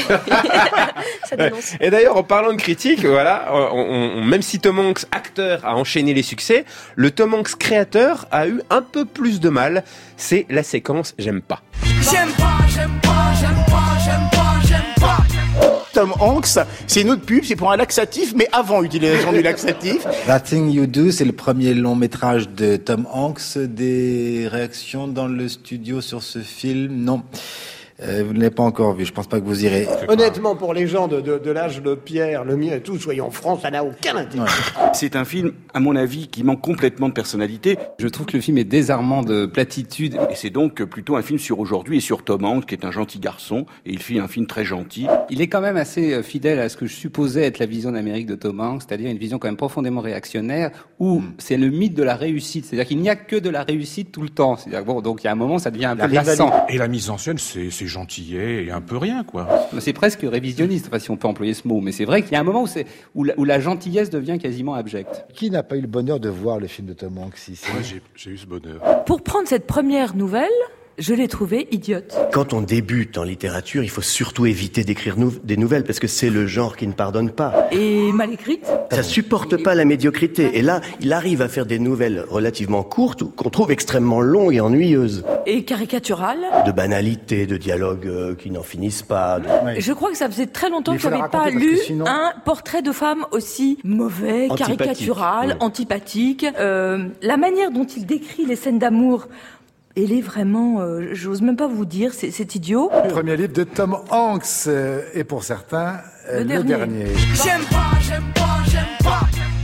Ça dénonce. Et d'ailleurs, en parlant de critique, voilà, même si Tom Hanks, acteur, a enchaîné les succès, le Tom Hanks créateur a eu un peu plus de mal. C'est la séquence J'aime pas. J'aime pas, j'aime pas, j'aime pas, j'aime pas, j'aime pas. Tom Hanks, c'est une autre pub, c'est pour un laxatif, mais avant utilisation du laxatif. That Thing You Do, c'est le premier long métrage de Tom Hanks. Des réactions dans le studio sur ce film? Non. Vous ne l'avez pas encore vu, je pense pas que vous irez. Honnêtement, pour les gens de l'âge de Pierre, le mien et tout, soyons francs, ça n'a aucun intérêt. Ouais. C'est un film, à mon avis, qui manque complètement de personnalité. Je trouve que le film est désarmant de platitude. Et c'est donc plutôt un film sur aujourd'hui et sur Tom Hanks, qui est un gentil garçon, et il fait un film très gentil. Il est quand même assez fidèle à ce que je supposais être la vision d'Amérique de Tom Hanks, c'est-à-dire une vision quand même profondément réactionnaire, où c'est le mythe de la réussite. C'est-à-dire qu'il n'y a que de la réussite tout le temps. C'est-à-dire, bon, donc il y a un moment, ça devient un peu lassant. Et la mise en scène, c'est gentillet et un peu rien, quoi. C'est presque révisionniste, enfin, si on peut employer ce mot. Mais c'est vrai qu'il y a un moment où la gentillesse devient quasiment abjecte. Qui n'a pas eu le bonheur de voir le film de Tom Hanks ici? Moi, j'ai eu ce bonheur. Pour prendre cette première nouvelle, je l'ai trouvée idiote. Quand on débute en littérature, il faut surtout éviter d'écrire des nouvelles, parce que c'est le genre qui ne pardonne pas. Et mal écrite. Ça supporte pas la médiocrité. Et là, il arrive à faire des nouvelles relativement courtes, qu'on trouve extrêmement longues et ennuyeuses. Et caricaturales. De banalités, de dialogues qui n'en finissent pas. Je crois que ça faisait très longtemps que je n'avais pas lu un portrait de femme aussi mauvais, caricatural, antipathique. La manière dont il décrit les scènes d'amour, elle est vraiment, j'ose même pas vous dire, c'est idiot. Le premier livre de Tom Hanks, et pour certains, le dernier. J'aime pas, j'aime pas, j'aime pas.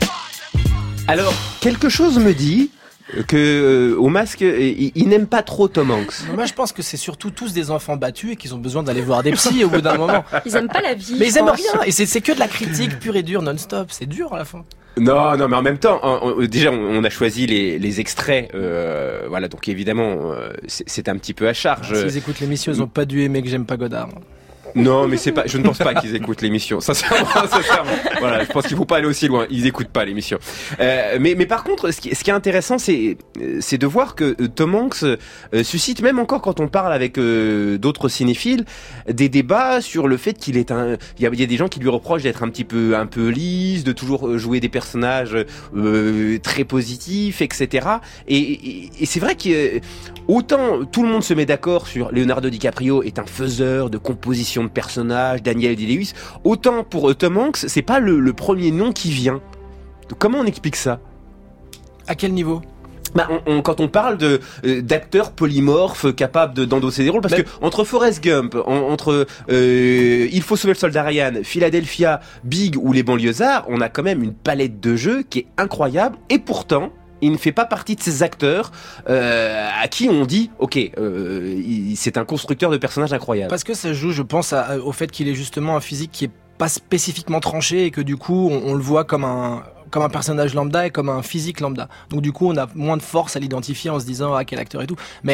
Alors, quelque chose me dit que au Masque, ils n'aiment pas trop Tom Hanks. Moi, je pense que c'est surtout tous des enfants battus et qu'ils ont besoin d'aller voir des psys au bout d'un moment. Ils aiment pas la vie. Mais ils aiment rien, et c'est que de la critique pure et dure non-stop. C'est dur à la fin. Non, mais en même temps, déjà, on a choisi les extraits, voilà, donc évidemment, c'est un petit peu à charge. S'ils écoutent l'émission, ils n'ont pas dû aimer que j'aime pas Godard. Non, mais je ne pense pas qu'ils écoutent l'émission. Sincèrement. Voilà, je pense qu'il faut pas aller aussi loin. Ils écoutent pas l'émission. Mais par contre, ce qui est intéressant, c'est de voir que Tom Hanks suscite, même encore quand on parle avec d'autres cinéphiles, des débats sur le fait qu'il est il y a des gens qui lui reprochent d'être un peu lisse, de toujours jouer des personnages très positifs, etc. Et c'est vrai que autant tout le monde se met d'accord sur Leonardo DiCaprio est un faiseur de composition de personnages, Daniel Day-Lewis, autant pour Tom Hanks, c'est pas le premier nom qui vient. Donc, comment on explique ça? À quel niveau? Quand on parle d'acteurs polymorphes capables d'endosser des rôles, parce que entre Forrest Gump, entre Il faut sauver le soldat Ryan, Philadelphia, Big ou Les Banlieusards, on a quand même une palette de jeux qui est incroyable, et pourtant il ne fait pas partie de ces acteurs à qui on dit ok, c'est un constructeur de personnages incroyable. Parce que ça joue, je pense, au fait qu'il est justement un physique qui est pas spécifiquement tranché, et que du coup on le voit comme un personnage lambda et comme un physique lambda. Donc du coup on a moins de force à l'identifier en se disant quel acteur et tout. Mais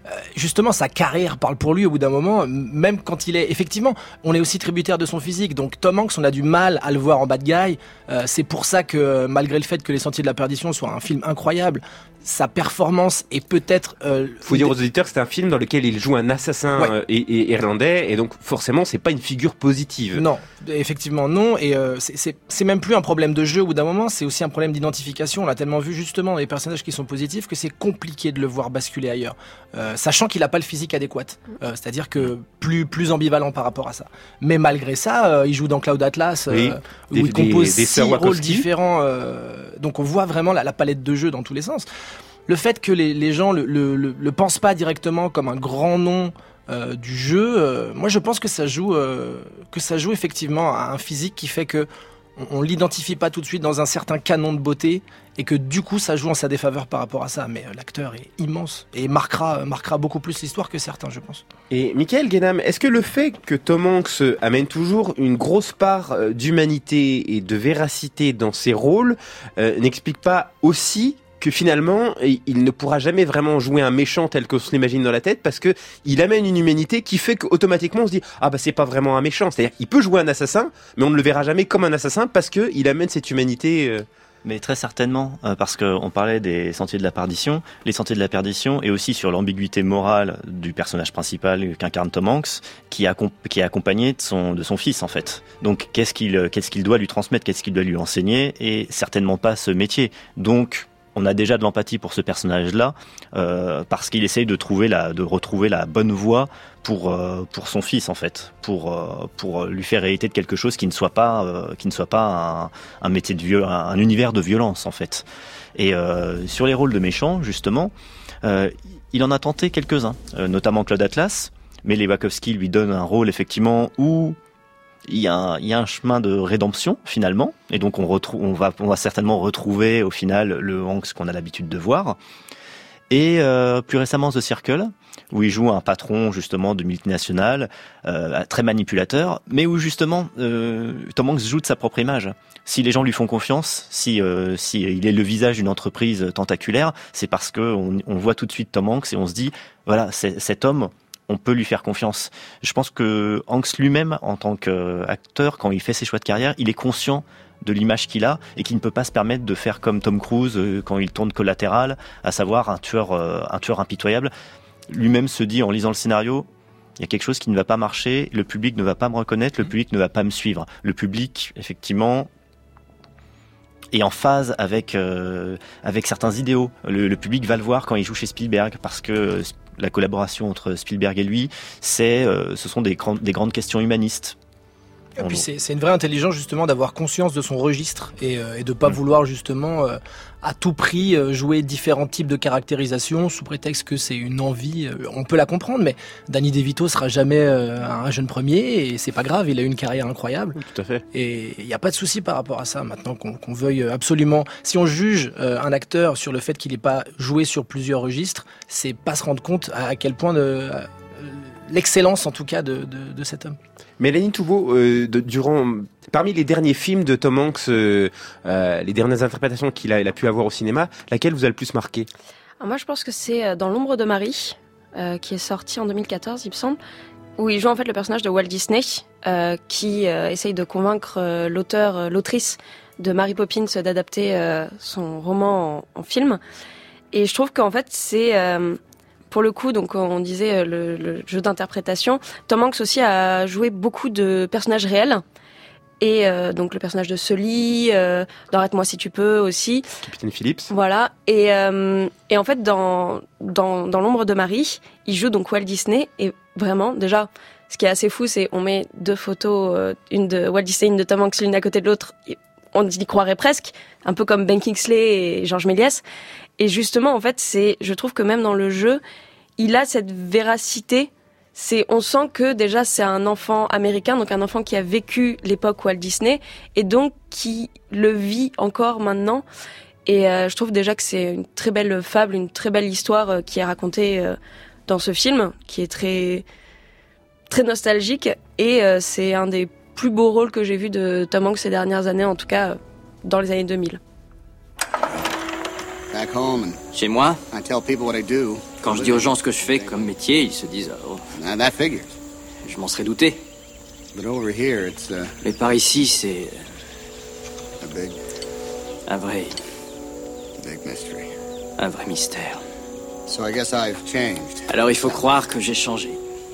justement sa carrière parle pour lui au bout d'un moment, même quand il est effectivement, on est aussi tributaire de son physique. Donc Tom Hanks, on a du mal à le voir en bad guy. C'est pour ça que malgré le fait que Les Sentiers de la Perdition soit un film incroyable, sa performance est peut-être... faut dire aux auditeurs que c'est un film dans lequel il joue un assassin irlandais, et donc forcément c'est pas une figure positive. Non, effectivement non, et c'est même plus un problème de jeu au bout d'un moment, c'est aussi un problème d'identification. On l'a tellement vu justement dans les personnages qui sont positifs que c'est compliqué de le voir basculer ailleurs, sachant qu'il a pas le physique adéquat, c'est-à-dire que plus ambivalent par rapport à ça. Mais malgré ça, il joue dans Cloud Atlas, où il compose 6 rôles différents, donc on voit vraiment la palette de jeu dans tous les sens. Le fait que les gens le pensent pas directement comme un grand nom du jeu, moi je pense que ça joue effectivement à un physique qui fait que on l'identifie pas tout de suite dans un certain canon de beauté, et que du coup ça joue en sa défaveur par rapport à ça. Mais l'acteur est immense et marquera beaucoup plus l'histoire que certains, je pense. Et Michael Guénam, est-ce que le fait que Tom Hanks amène toujours une grosse part d'humanité et de véracité dans ses rôles n'explique pas aussi que finalement, il ne pourra jamais vraiment jouer un méchant tel qu'on se l'imagine dans la tête, parce que il amène une humanité qui fait qu'automatiquement on se dit ah bah c'est pas vraiment un méchant. C'est-à-dire il peut jouer un assassin, mais on ne le verra jamais comme un assassin parce que il amène cette humanité. Mais très certainement, parce qu'on parlait des Sentiers de la Perdition. Les Sentiers de la Perdition, et aussi sur l'ambiguïté morale du personnage principal qu'incarne Tom Hanks, qui est accompagné de son fils en fait. Donc qu'est-ce qu'il doit lui transmettre, qu'est-ce qu'il doit lui enseigner, et certainement pas ce métier. Donc on a déjà de l'empathie pour ce personnage-là, parce qu'il essaye de retrouver la bonne voie pour son fils en fait, pour lui faire hériter de quelque chose qui ne soit pas un métier un univers de violence en fait. Et sur les rôles de méchants justement, il en a tenté quelques-uns, notamment Cloud Atlas, mais les Wachowski lui donnent un rôle effectivement où il y a un chemin de rédemption finalement, et donc on va certainement retrouver au final le Hanks qu'on a l'habitude de voir. Et plus récemment The Circle, où il joue un patron justement de multinationale, très manipulateur, mais où justement Tom Hanks joue de sa propre image. Si les gens lui font confiance, si il est le visage d'une entreprise tentaculaire, c'est parce que on voit tout de suite Tom Hanks et on se dit voilà, cet homme, on peut lui faire confiance. Je pense que Hanks lui-même, en tant qu'acteur, quand il fait ses choix de carrière, il est conscient de l'image qu'il a et qu'il ne peut pas se permettre de faire comme Tom Cruise quand il tourne Collatéral, à savoir un tueur impitoyable. Lui-même se dit en lisant le scénario, il y a quelque chose qui ne va pas marcher, le public ne va pas me reconnaître, le public ne va pas me suivre. Le public, effectivement, est en phase avec certains idéaux. Le public va le voir quand il joue chez Spielberg, parce que la collaboration entre Spielberg et lui, ce sont des grandes questions humanistes. Et puis c'est une vraie intelligence justement d'avoir conscience de son registre et de pas vouloir justement à tout prix jouer différents types de caractérisation sous prétexte que c'est une envie. On peut la comprendre, mais Danny DeVito sera jamais un jeune premier et c'est pas grave, il a eu une carrière incroyable. Oui, tout à fait. Et il n'y a pas de souci par rapport à ça. Maintenant qu'on veuille absolument, si on juge un acteur sur le fait qu'il n'ait pas joué sur plusieurs registres, c'est pas se rendre compte à quel point l'excellence en tout cas de cet homme. Mélanie Touveau, parmi les derniers films de Tom Hanks, les dernières interprétations qu'il a pu avoir au cinéma, laquelle vous a le plus marqué ? Alors moi je pense que c'est Dans l'ombre de Marie, qui est sorti en 2014 il me semble, où il joue en fait le personnage de Walt Disney, qui essaye de convaincre l'autrice de Mary Poppins d'adapter son roman en film. Et je trouve qu'en fait c'est... Pour le coup, donc on disait le jeu d'interprétation, Tom Hanks aussi a joué beaucoup de personnages réels. Et donc le personnage de Sully, d'Arrête-moi si tu peux aussi. Capitaine Phillips. Voilà. Et en fait, dans l'ombre de Marie, il joue donc Walt Disney. Et vraiment, déjà, ce qui est assez fou, c'est on met deux photos, une de Walt Disney, une de Tom Hanks, l'une à côté de l'autre. On y croirait presque, un peu comme Ben Kingsley et Georges Méliès. Et justement, en fait, je trouve que même dans le jeu, il a cette véracité. On sent que déjà c'est un enfant américain, donc un enfant qui a vécu l'époque Walt Disney et donc qui le vit encore maintenant. Et je trouve déjà que c'est une très belle fable, une très belle histoire qui est racontée dans ce film, qui est très très nostalgique. Et c'est un des plus beaux rôles que j'ai vu de Tom Hanks ces dernières années, en tout cas dans les années 2000. Back home and Chez moi, I tell people what I do. Quand je dis aux gens ce que je fais comme métier, ils se disent « Oh, that figures. Je m'en serais douté. » But over here, it's Mais par ici, c'est un vrai mystery. Un vrai mystère. So I guess I've changed. Alors il faut croire que j'ai changé.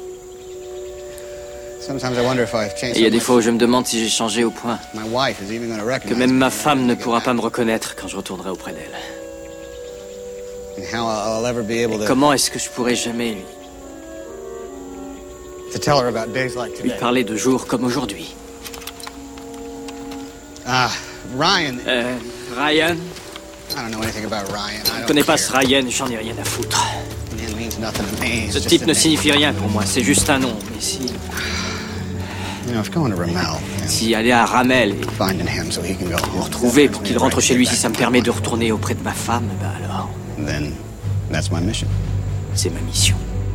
Sometimes I wonder if I've changed. Et il y a des fois où je me demande si j'ai changé au point My wife is even going to recognize que même ma femme ne pourra pas me reconnaître quand je retournerai auprès d'elle. And how I'll ever be able to Comment est-ce que je pourrai jamais tell her about days like lui today. parler de jours comme aujourd'hui? Ryan. Ryan? I don't know anything about Ryan. Je ne connais pas ce Ryan, j'en ai rien à foutre. Ce type ne signifie rien pour moi, c'est juste un nom. Mais si... Si aller à Ramel et le retrouver pour qu'il rentre chez lui, si ça me permet de retourner auprès de ma femme, ben alors... C'est ma mission.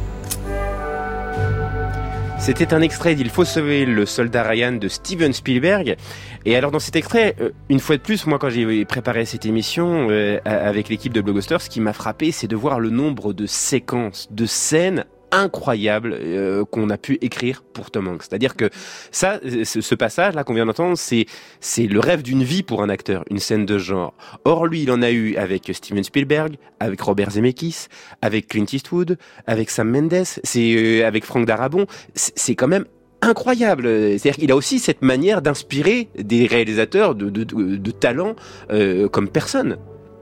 C'était un extrait d'Il faut sauver le soldat Ryan de Steven Spielberg. Et alors dans cet extrait, une fois de plus, moi quand j'ai préparé cette émission avec l'équipe de Blockbuster, ce qui m'a frappé, c'est de voir le nombre de séquences, de scènes incroyables qu'on a pu écrire pour Tom Hanks. C'est-à-dire que ça, ce passage-là qu'on vient d'entendre, c'est le rêve d'une vie pour un acteur, une scène de genre. Or, lui, il en a eu avec Steven Spielberg, avec Robert Zemeckis, avec Clint Eastwood, avec Sam Mendes, avec Frank Darabont. C'est quand même incroyable. C'est-à-dire qu'il a aussi cette manière d'inspirer des réalisateurs de talent comme personne.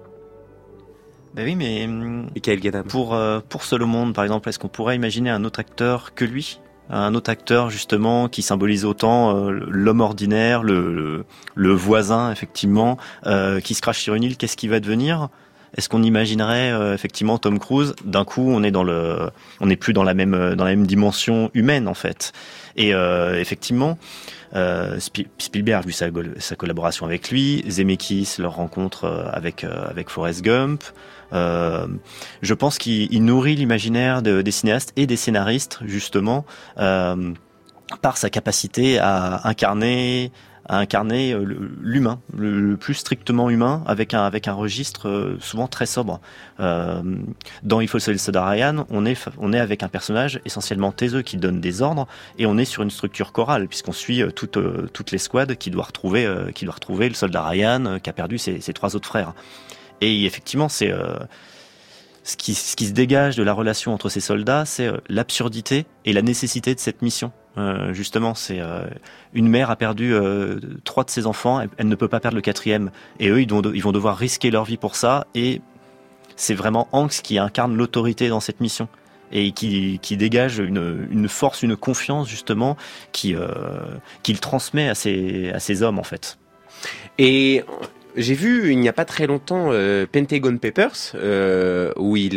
Ben oui, mais Michael Gambon. Pour Seul au monde, par exemple, est-ce qu'on pourrait imaginer un autre acteur que lui, un autre acteur justement qui symbolise autant l'homme ordinaire, le voisin effectivement, qui se crache sur une île, qu'est-ce qu'il va devenir? Est-ce qu'on imaginerait effectivement Tom Cruise? D'un coup, on n'est plus dans la même dimension humaine en fait. Et effectivement, Spielberg, vu sa collaboration avec lui, Zemeckis, leur rencontre avec Forrest Gump. Je pense qu'il nourrit l'imaginaire des cinéastes et des scénaristes justement par sa capacité à incarner l'humain, le plus strictement humain, avec un registre souvent très sobre. Dans Il faut sauver le soldat Ryan, on est avec un personnage essentiellement taiseux qui donne des ordres, et on est sur une structure chorale puisqu'on suit toutes les squads qui doit retrouver le soldat Ryan qui a perdu ses trois autres frères. Et effectivement, c'est ce qui se dégage de la relation entre ces soldats, c'est l'absurdité et la nécessité de cette mission. Justement, c'est une mère a perdu 3 de ses enfants, elle ne peut pas perdre le 4e, et eux ils vont devoir risquer leur vie pour ça, et c'est vraiment Hanks qui incarne l'autorité dans cette mission et qui dégage une force, une confiance justement qu'il transmet à ces hommes en fait. Et j'ai vu il n'y a pas très longtemps Pentagon Papers où il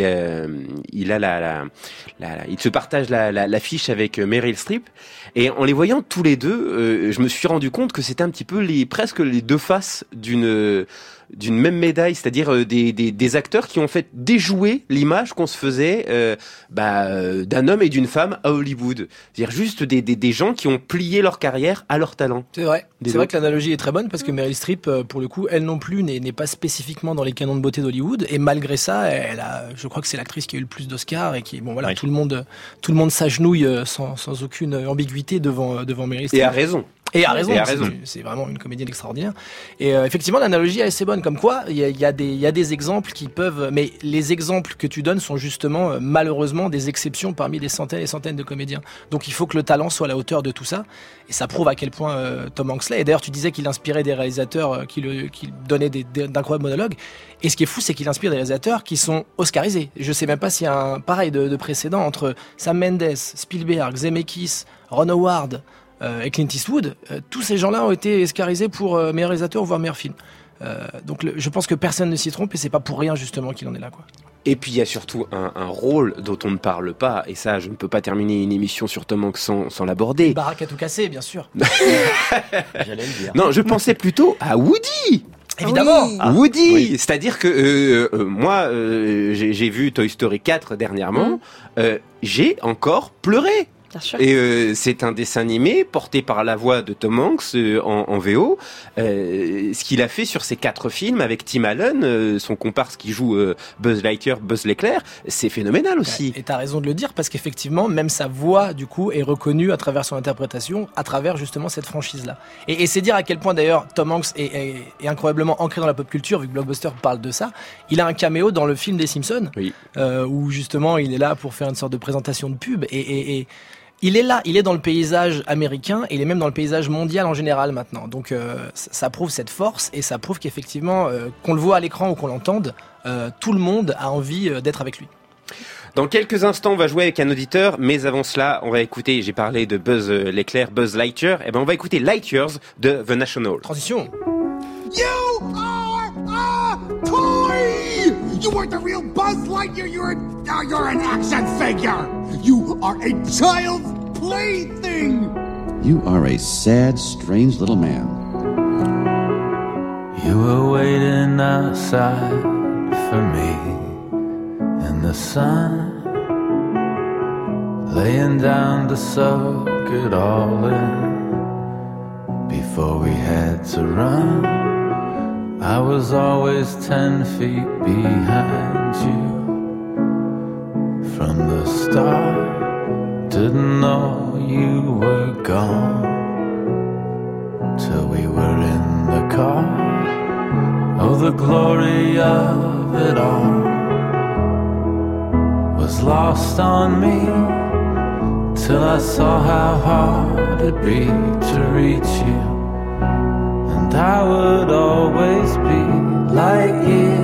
se partage l'affiche avec Meryl Streep, et en les voyant tous les deux, je me suis rendu compte que c'était un petit peu presque les deux faces d'une même médaille, c'est-à-dire des acteurs qui ont fait déjouer l'image qu'on se faisait d'un homme et d'une femme à Hollywood. C'est-à-dire juste des gens qui ont plié leur carrière à leur talent. C'est vrai. C'est vrai que l'analogie est très bonne parce que Meryl Streep, pour le coup, elle non plus n'est pas spécifiquement dans les canons de beauté d'Hollywood, et malgré ça, je crois que c'est l'actrice qui a eu le plus d'Oscars et qui, oui. Tout le monde s'agenouille sans aucune ambiguïté devant Meryl Streep. Et a raison. Et a raison. C'est vraiment une comédienne extraordinaire. Et effectivement, l'analogie est assez bonne. Comme quoi, il y a des exemples qui peuvent, mais les exemples que tu donnes sont justement malheureusement des exceptions parmi des centaines et centaines de comédiens. Donc il faut que le talent soit à la hauteur de tout ça. Et ça prouve à quel point Tom Hanks l'est. Et d'ailleurs, tu disais qu'il inspirait des réalisateurs qui donnaient d'incroyables monologues. Et ce qui est fou, c'est qu'il inspire des réalisateurs qui sont oscarisés. Je sais même pas s'il y a un pareil de précédent entre Sam Mendes, Spielberg, Zemeckis, Ron Howard et Clint Eastwood. Tous ces gens-là ont été oscarisés pour meilleur réalisateur, voire meilleur film. Donc je pense que personne ne s'y trompe, et c'est pas pour rien justement qu'il en est là, quoi. Et puis il y a surtout un rôle dont on ne parle pas, et ça je ne peux pas terminer une émission sur Tom Hanks sans l'aborder. Baraque à tout casser, bien sûr. J'allais le dire. Non, je pensais plutôt à Woody. Évidemment. Oui. Woody, oui. C'est-à-dire que moi j'ai vu Toy Story 4 dernièrement, j'ai encore pleuré. Bien sûr. Et c'est un dessin animé porté par la voix de Tom Hanks en VO. Ce qu'il a fait sur ces 4 films avec Tim Allen, son comparse qui joue Buzz Lightyear, Buzz l'éclair, c'est phénoménal aussi. Et t'as raison de le dire parce qu'effectivement, même sa voix du coup est reconnue à travers son interprétation, à travers justement cette franchise-là. Et c'est dire à quel point d'ailleurs Tom Hanks est incroyablement ancré dans la pop culture, vu que Blockbuster parle de ça. Il a un caméo dans le film des Simpsons, oui. Où justement il est là pour faire une sorte de présentation de pub et il est là, il est dans le paysage américain et il est même dans le paysage mondial en général maintenant. Donc ça prouve cette force et ça prouve qu'effectivement, qu'on le voit à l'écran ou qu'on l'entende, tout le monde a envie d'être avec lui. Dans quelques instants, on va jouer avec un auditeur, mais avant cela, on va écouter, j'ai parlé de Buzz l'éclair, Buzz Lightyear, et ben on va écouter Lightyears de The National. Transition. You are a toy! You weren't the real Buzz Lightyear, you're an action figure! You are a child's plaything! You are a sad, strange little man. You were waiting outside for me in the sun, laying down to soak it all in before we had to run. I was always 10 feet behind you from the start. Didn't know you were gone till we were in the car. Oh, the glory of it all was lost on me till I saw how hard it'd be to reach you. And I would always be light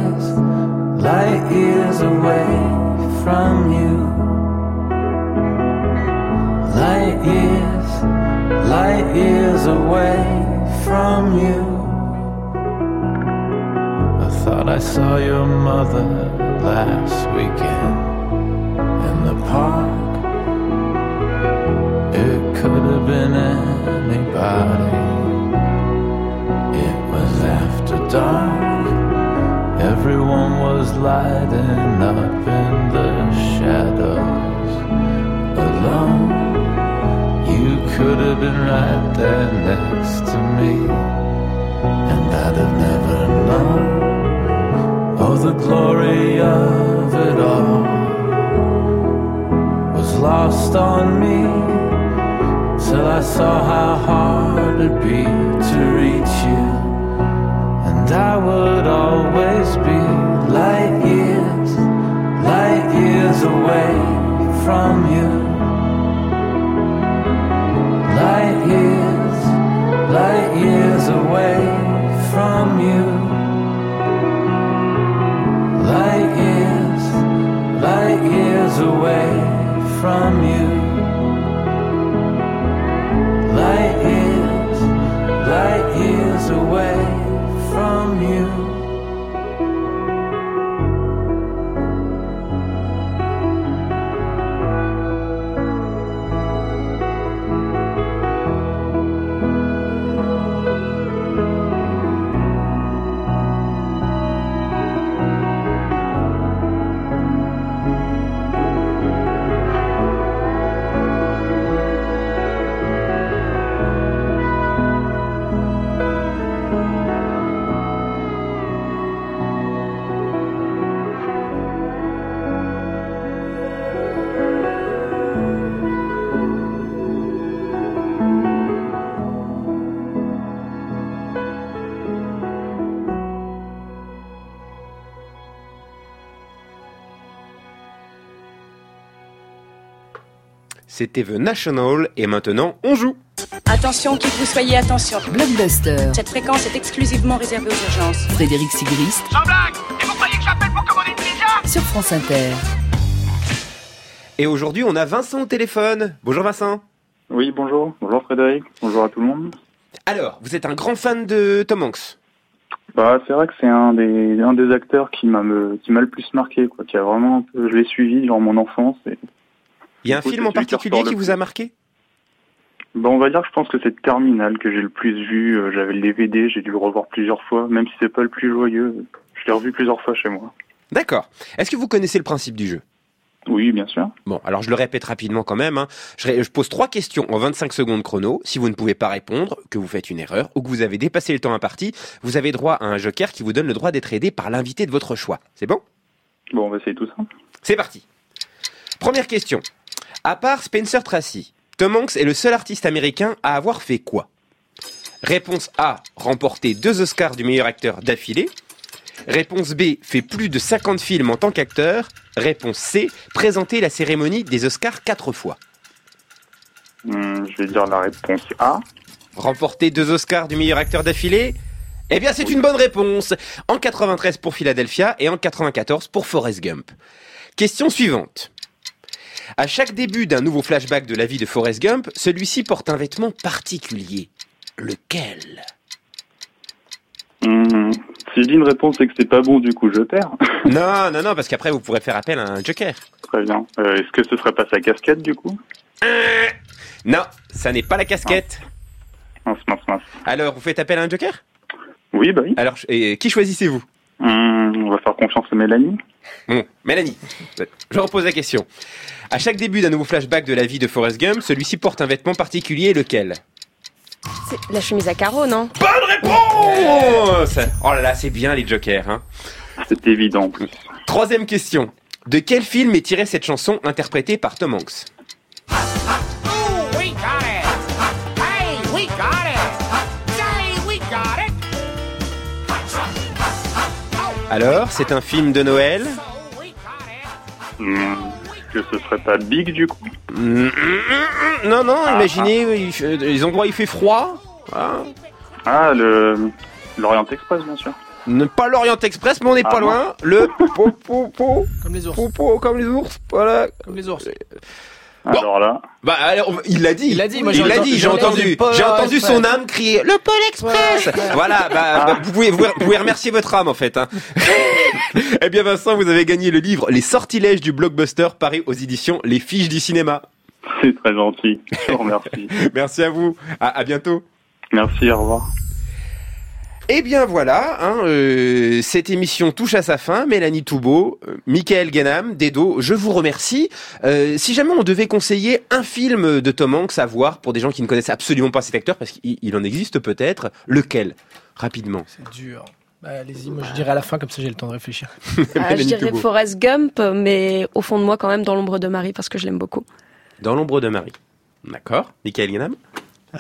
years away from you. Light years away from you. I thought I saw your mother last weekend in the park. It could have been anybody. It was after dark. Everyone was lighting up in the shadows alone. You could have been right there next to me, and I'd have never known. Oh, the glory of it all was lost on me till I saw how hard it'd be to reach you. And I would always be light years away from you. Light years away from you. Light years away from you. Light years away from you. C'était The National et maintenant on joue. Attention, qui que vous soyez, attention. Blockbuster. Cette fréquence est exclusivement réservée aux urgences. Frédéric Sigrist. Sans blague! Et vous croyez que j'appelle pour commander une pizza? Sur France Inter. Et aujourd'hui, on a Vincent au téléphone. Bonjour Vincent. Oui, bonjour. Bonjour Frédéric. Bonjour à tout le monde. Alors, vous êtes un grand fan de Tom Hanks? Bah, c'est vrai que c'est un des acteurs qui m'a le plus marqué, quoi. Qui a vraiment un peu, je l'ai suivi durant mon enfance. Et... Il y a un film en particulier qui vous a marqué? Bah, on va dire que je pense que c'est Terminal que j'ai le plus vu. J'avais le DVD, j'ai dû le revoir plusieurs fois, même si c'est pas le plus joyeux. Je l'ai revu plusieurs fois chez moi. D'accord. Est-ce que vous connaissez le principe du jeu? Oui, bien sûr. Bon, alors je le répète rapidement quand même. Je pose 3 questions en 25 secondes chrono. Si vous ne pouvez pas répondre, que vous faites une erreur ou que vous avez dépassé le temps imparti, vous avez droit à un joker qui vous donne le droit d'être aidé par l'invité de votre choix. C'est bon ? Bon, on va essayer tout ça. C'est parti. Première question. À part Spencer Tracy, Tom Hanks est le seul artiste américain à avoir fait quoi ? Réponse A, remporter 2 Oscars du meilleur acteur d'affilée. Réponse B, fait plus de 50 films en tant qu'acteur. Réponse C, présenter la cérémonie des Oscars 4 fois. Je vais dire la réponse A. Remporter 2 Oscars du meilleur acteur d'affilée ? Eh bien, c'est une bonne réponse. En 93 pour Philadelphia et en 94 pour Forrest Gump. Question suivante. À chaque début d'un nouveau flashback de la vie de Forrest Gump, celui-ci porte un vêtement particulier. Lequel ? Si je dis une réponse et que c'est pas bon, du coup, je perds. Non, parce qu'aprais, vous pourrez faire appel à un joker. Très bien. Est-ce que ce serait pas sa casquette, du coup ? Non, ça n'est pas la casquette. Mince. Alors, vous faites appel à un joker ? Oui, bah oui. Alors, qui choisissez-vous ? On va faire confiance à Mélanie. Bon, Mélanie, je repose la question. À chaque début d'un nouveau flashback de la vie de Forrest Gump, celui-ci porte un vêtement particulier, lequel ? C'est la chemise à carreaux, non ? Bonne réponse ! Oh là là, c'est bien les jokers, hein. C'est évident en plus. 3e question. De quel film est tirée cette chanson interprétée par Tom Hanks ? Alors, c'est un film de Noël ? Que ce serait pas Big, du coup ? Non, imaginez, les endroits où il fait froid. l'Orient Express, bien sûr. Pas l'Orient Express, mais on n'est pas loin. Le comme les ours. Comme les ours, voilà. Comme les ours. Alors là. Il l'a dit. J'ai entendu son âme crier le Pôle Express. Voilà, vous pouvez remercier votre âme en fait. Eh bien Vincent, vous avez gagné le livre Les sortilèges du blockbuster paru aux éditions Les Fiches du cinéma. C'est très gentil. Je vous remercie. Merci à vous. À bientôt. Merci, au revoir. Eh bien voilà, cette émission touche à sa fin. Mélanie Toubeau, Michael Guénam, Dedo, je vous remercie. Si jamais on devait conseiller un film de Tom Hanks à voir pour des gens qui ne connaissent absolument pas cet acteur, parce qu'il en existe peut-être, lequel ? Rapidement. C'est dur. Allez-y, moi je dirais à la fin, comme ça j'ai le temps de réfléchir. Je dirais Forrest Gump, mais au fond de moi quand même Dans l'ombre de Marie, parce que je l'aime beaucoup. Dans l'ombre de Marie. D'accord. Michael Guénam ?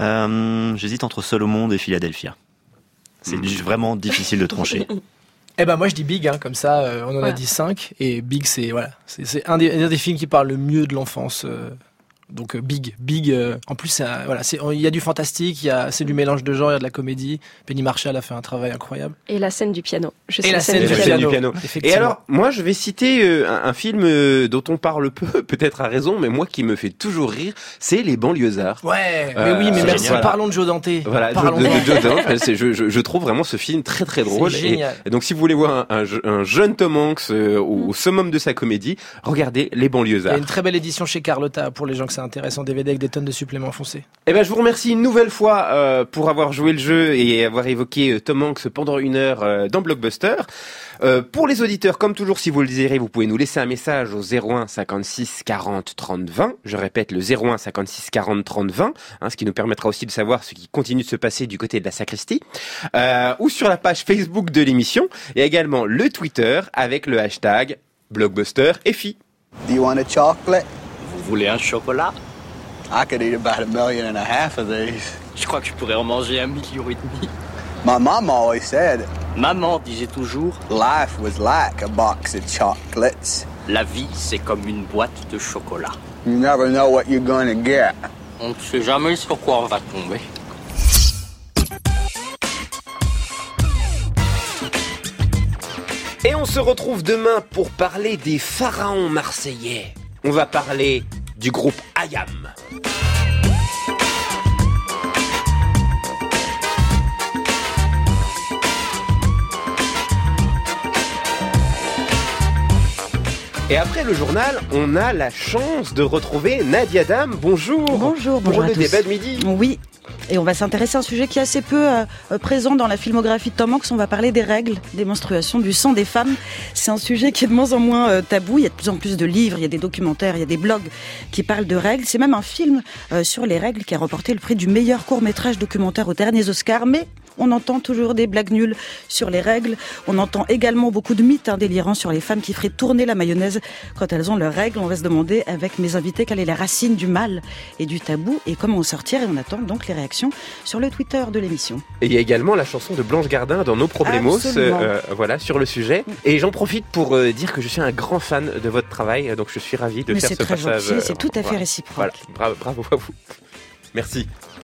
J'hésite entre Seul au monde et Philadelphia. C'est vraiment difficile de trancher. Moi je dis Big, comme ça on en a dit 5, et Big c'est un des films qui parle le mieux de l'enfance. Donc Big, en plus il y a du fantastique, c'est du mélange de genres, il y a de la comédie. Penny Marshall a fait un travail incroyable. Et la scène du piano. La scène du piano. Et alors, moi je vais citer un film dont on parle peu, peut-être à raison, mais moi qui me fait toujours rire, c'est Les Banlieusards. Ouais, mais merci. Voilà. Parlons de Joe Dante. Voilà, Joe Dante. Je trouve vraiment ce film très très drôle. C'est génial. Et donc si vous voulez voir un jeune Tom Hanks au summum de sa comédie, regardez Les Banlieusards. Il y a une très belle édition chez Carlotta pour les gens que ça intéresse en DVD avec des tonnes de suppléments foncés. Eh ben, je vous remercie une nouvelle fois pour avoir joué le jeu et avoir évoqué Tom Hanks pendant 1 heure dans Blockbuster. Pour les auditeurs, comme toujours, si vous le désirez, vous pouvez nous laisser un message au 01 56 40 30 20. Je répète, le 01 56 40 30 20, ce qui nous permettra aussi de savoir ce qui continue de se passer du côté de la sacristie, ou sur la page Facebook de l'émission, et également le Twitter avec le hashtag BlockbusterFI. Do you want a chocolate? Vous voulez un chocolat? I could eat about 1.5 million of these. Je crois que je pourrais en manger 1,5 million. My mom always said, Maman disait toujours, life was like a box of chocolates. La vie, c'est comme une boîte de chocolat. You never know what you're gonna get. On ne sait jamais sur quoi on va tomber. Et on se retrouve demain pour parler des pharaons marseillais. On va parler du groupe IAM. Et après le journal, on a la chance de retrouver Nadia Dame. Bonjour. Bonjour pour à le tous. débat de midi. Oui. Et on va s'intéresser à un sujet qui est assez peu présent dans la filmographie de Tom Hanks. On va parler des règles, des menstruations, du sang des femmes. C'est un sujet qui est de moins en moins tabou. Il y a de plus en plus de livres, il y a des documentaires, il y a des blogs qui parlent de règles. C'est même un film sur les règles qui a remporté le prix du meilleur court-métrage documentaire aux derniers Oscars. Mais on entend toujours des blagues nulles sur les règles. On entend également beaucoup de mythes délirants sur les femmes qui feraient tourner la mayonnaise quand elles ont leurs règles. On va se demander avec mes invités quelle est la racine du mal et du tabou et comment en sortir. Et on attend donc les réactions sur le Twitter de l'émission. Et il y a également la chanson de Blanche Gardin dans Nos Problemos, voilà, sur le sujet. Et j'en profite pour dire que je suis un grand fan de votre travail, donc je suis ravi de faire ce passage. C'est tout à fait réciproque. Voilà, bravo à vous. Merci.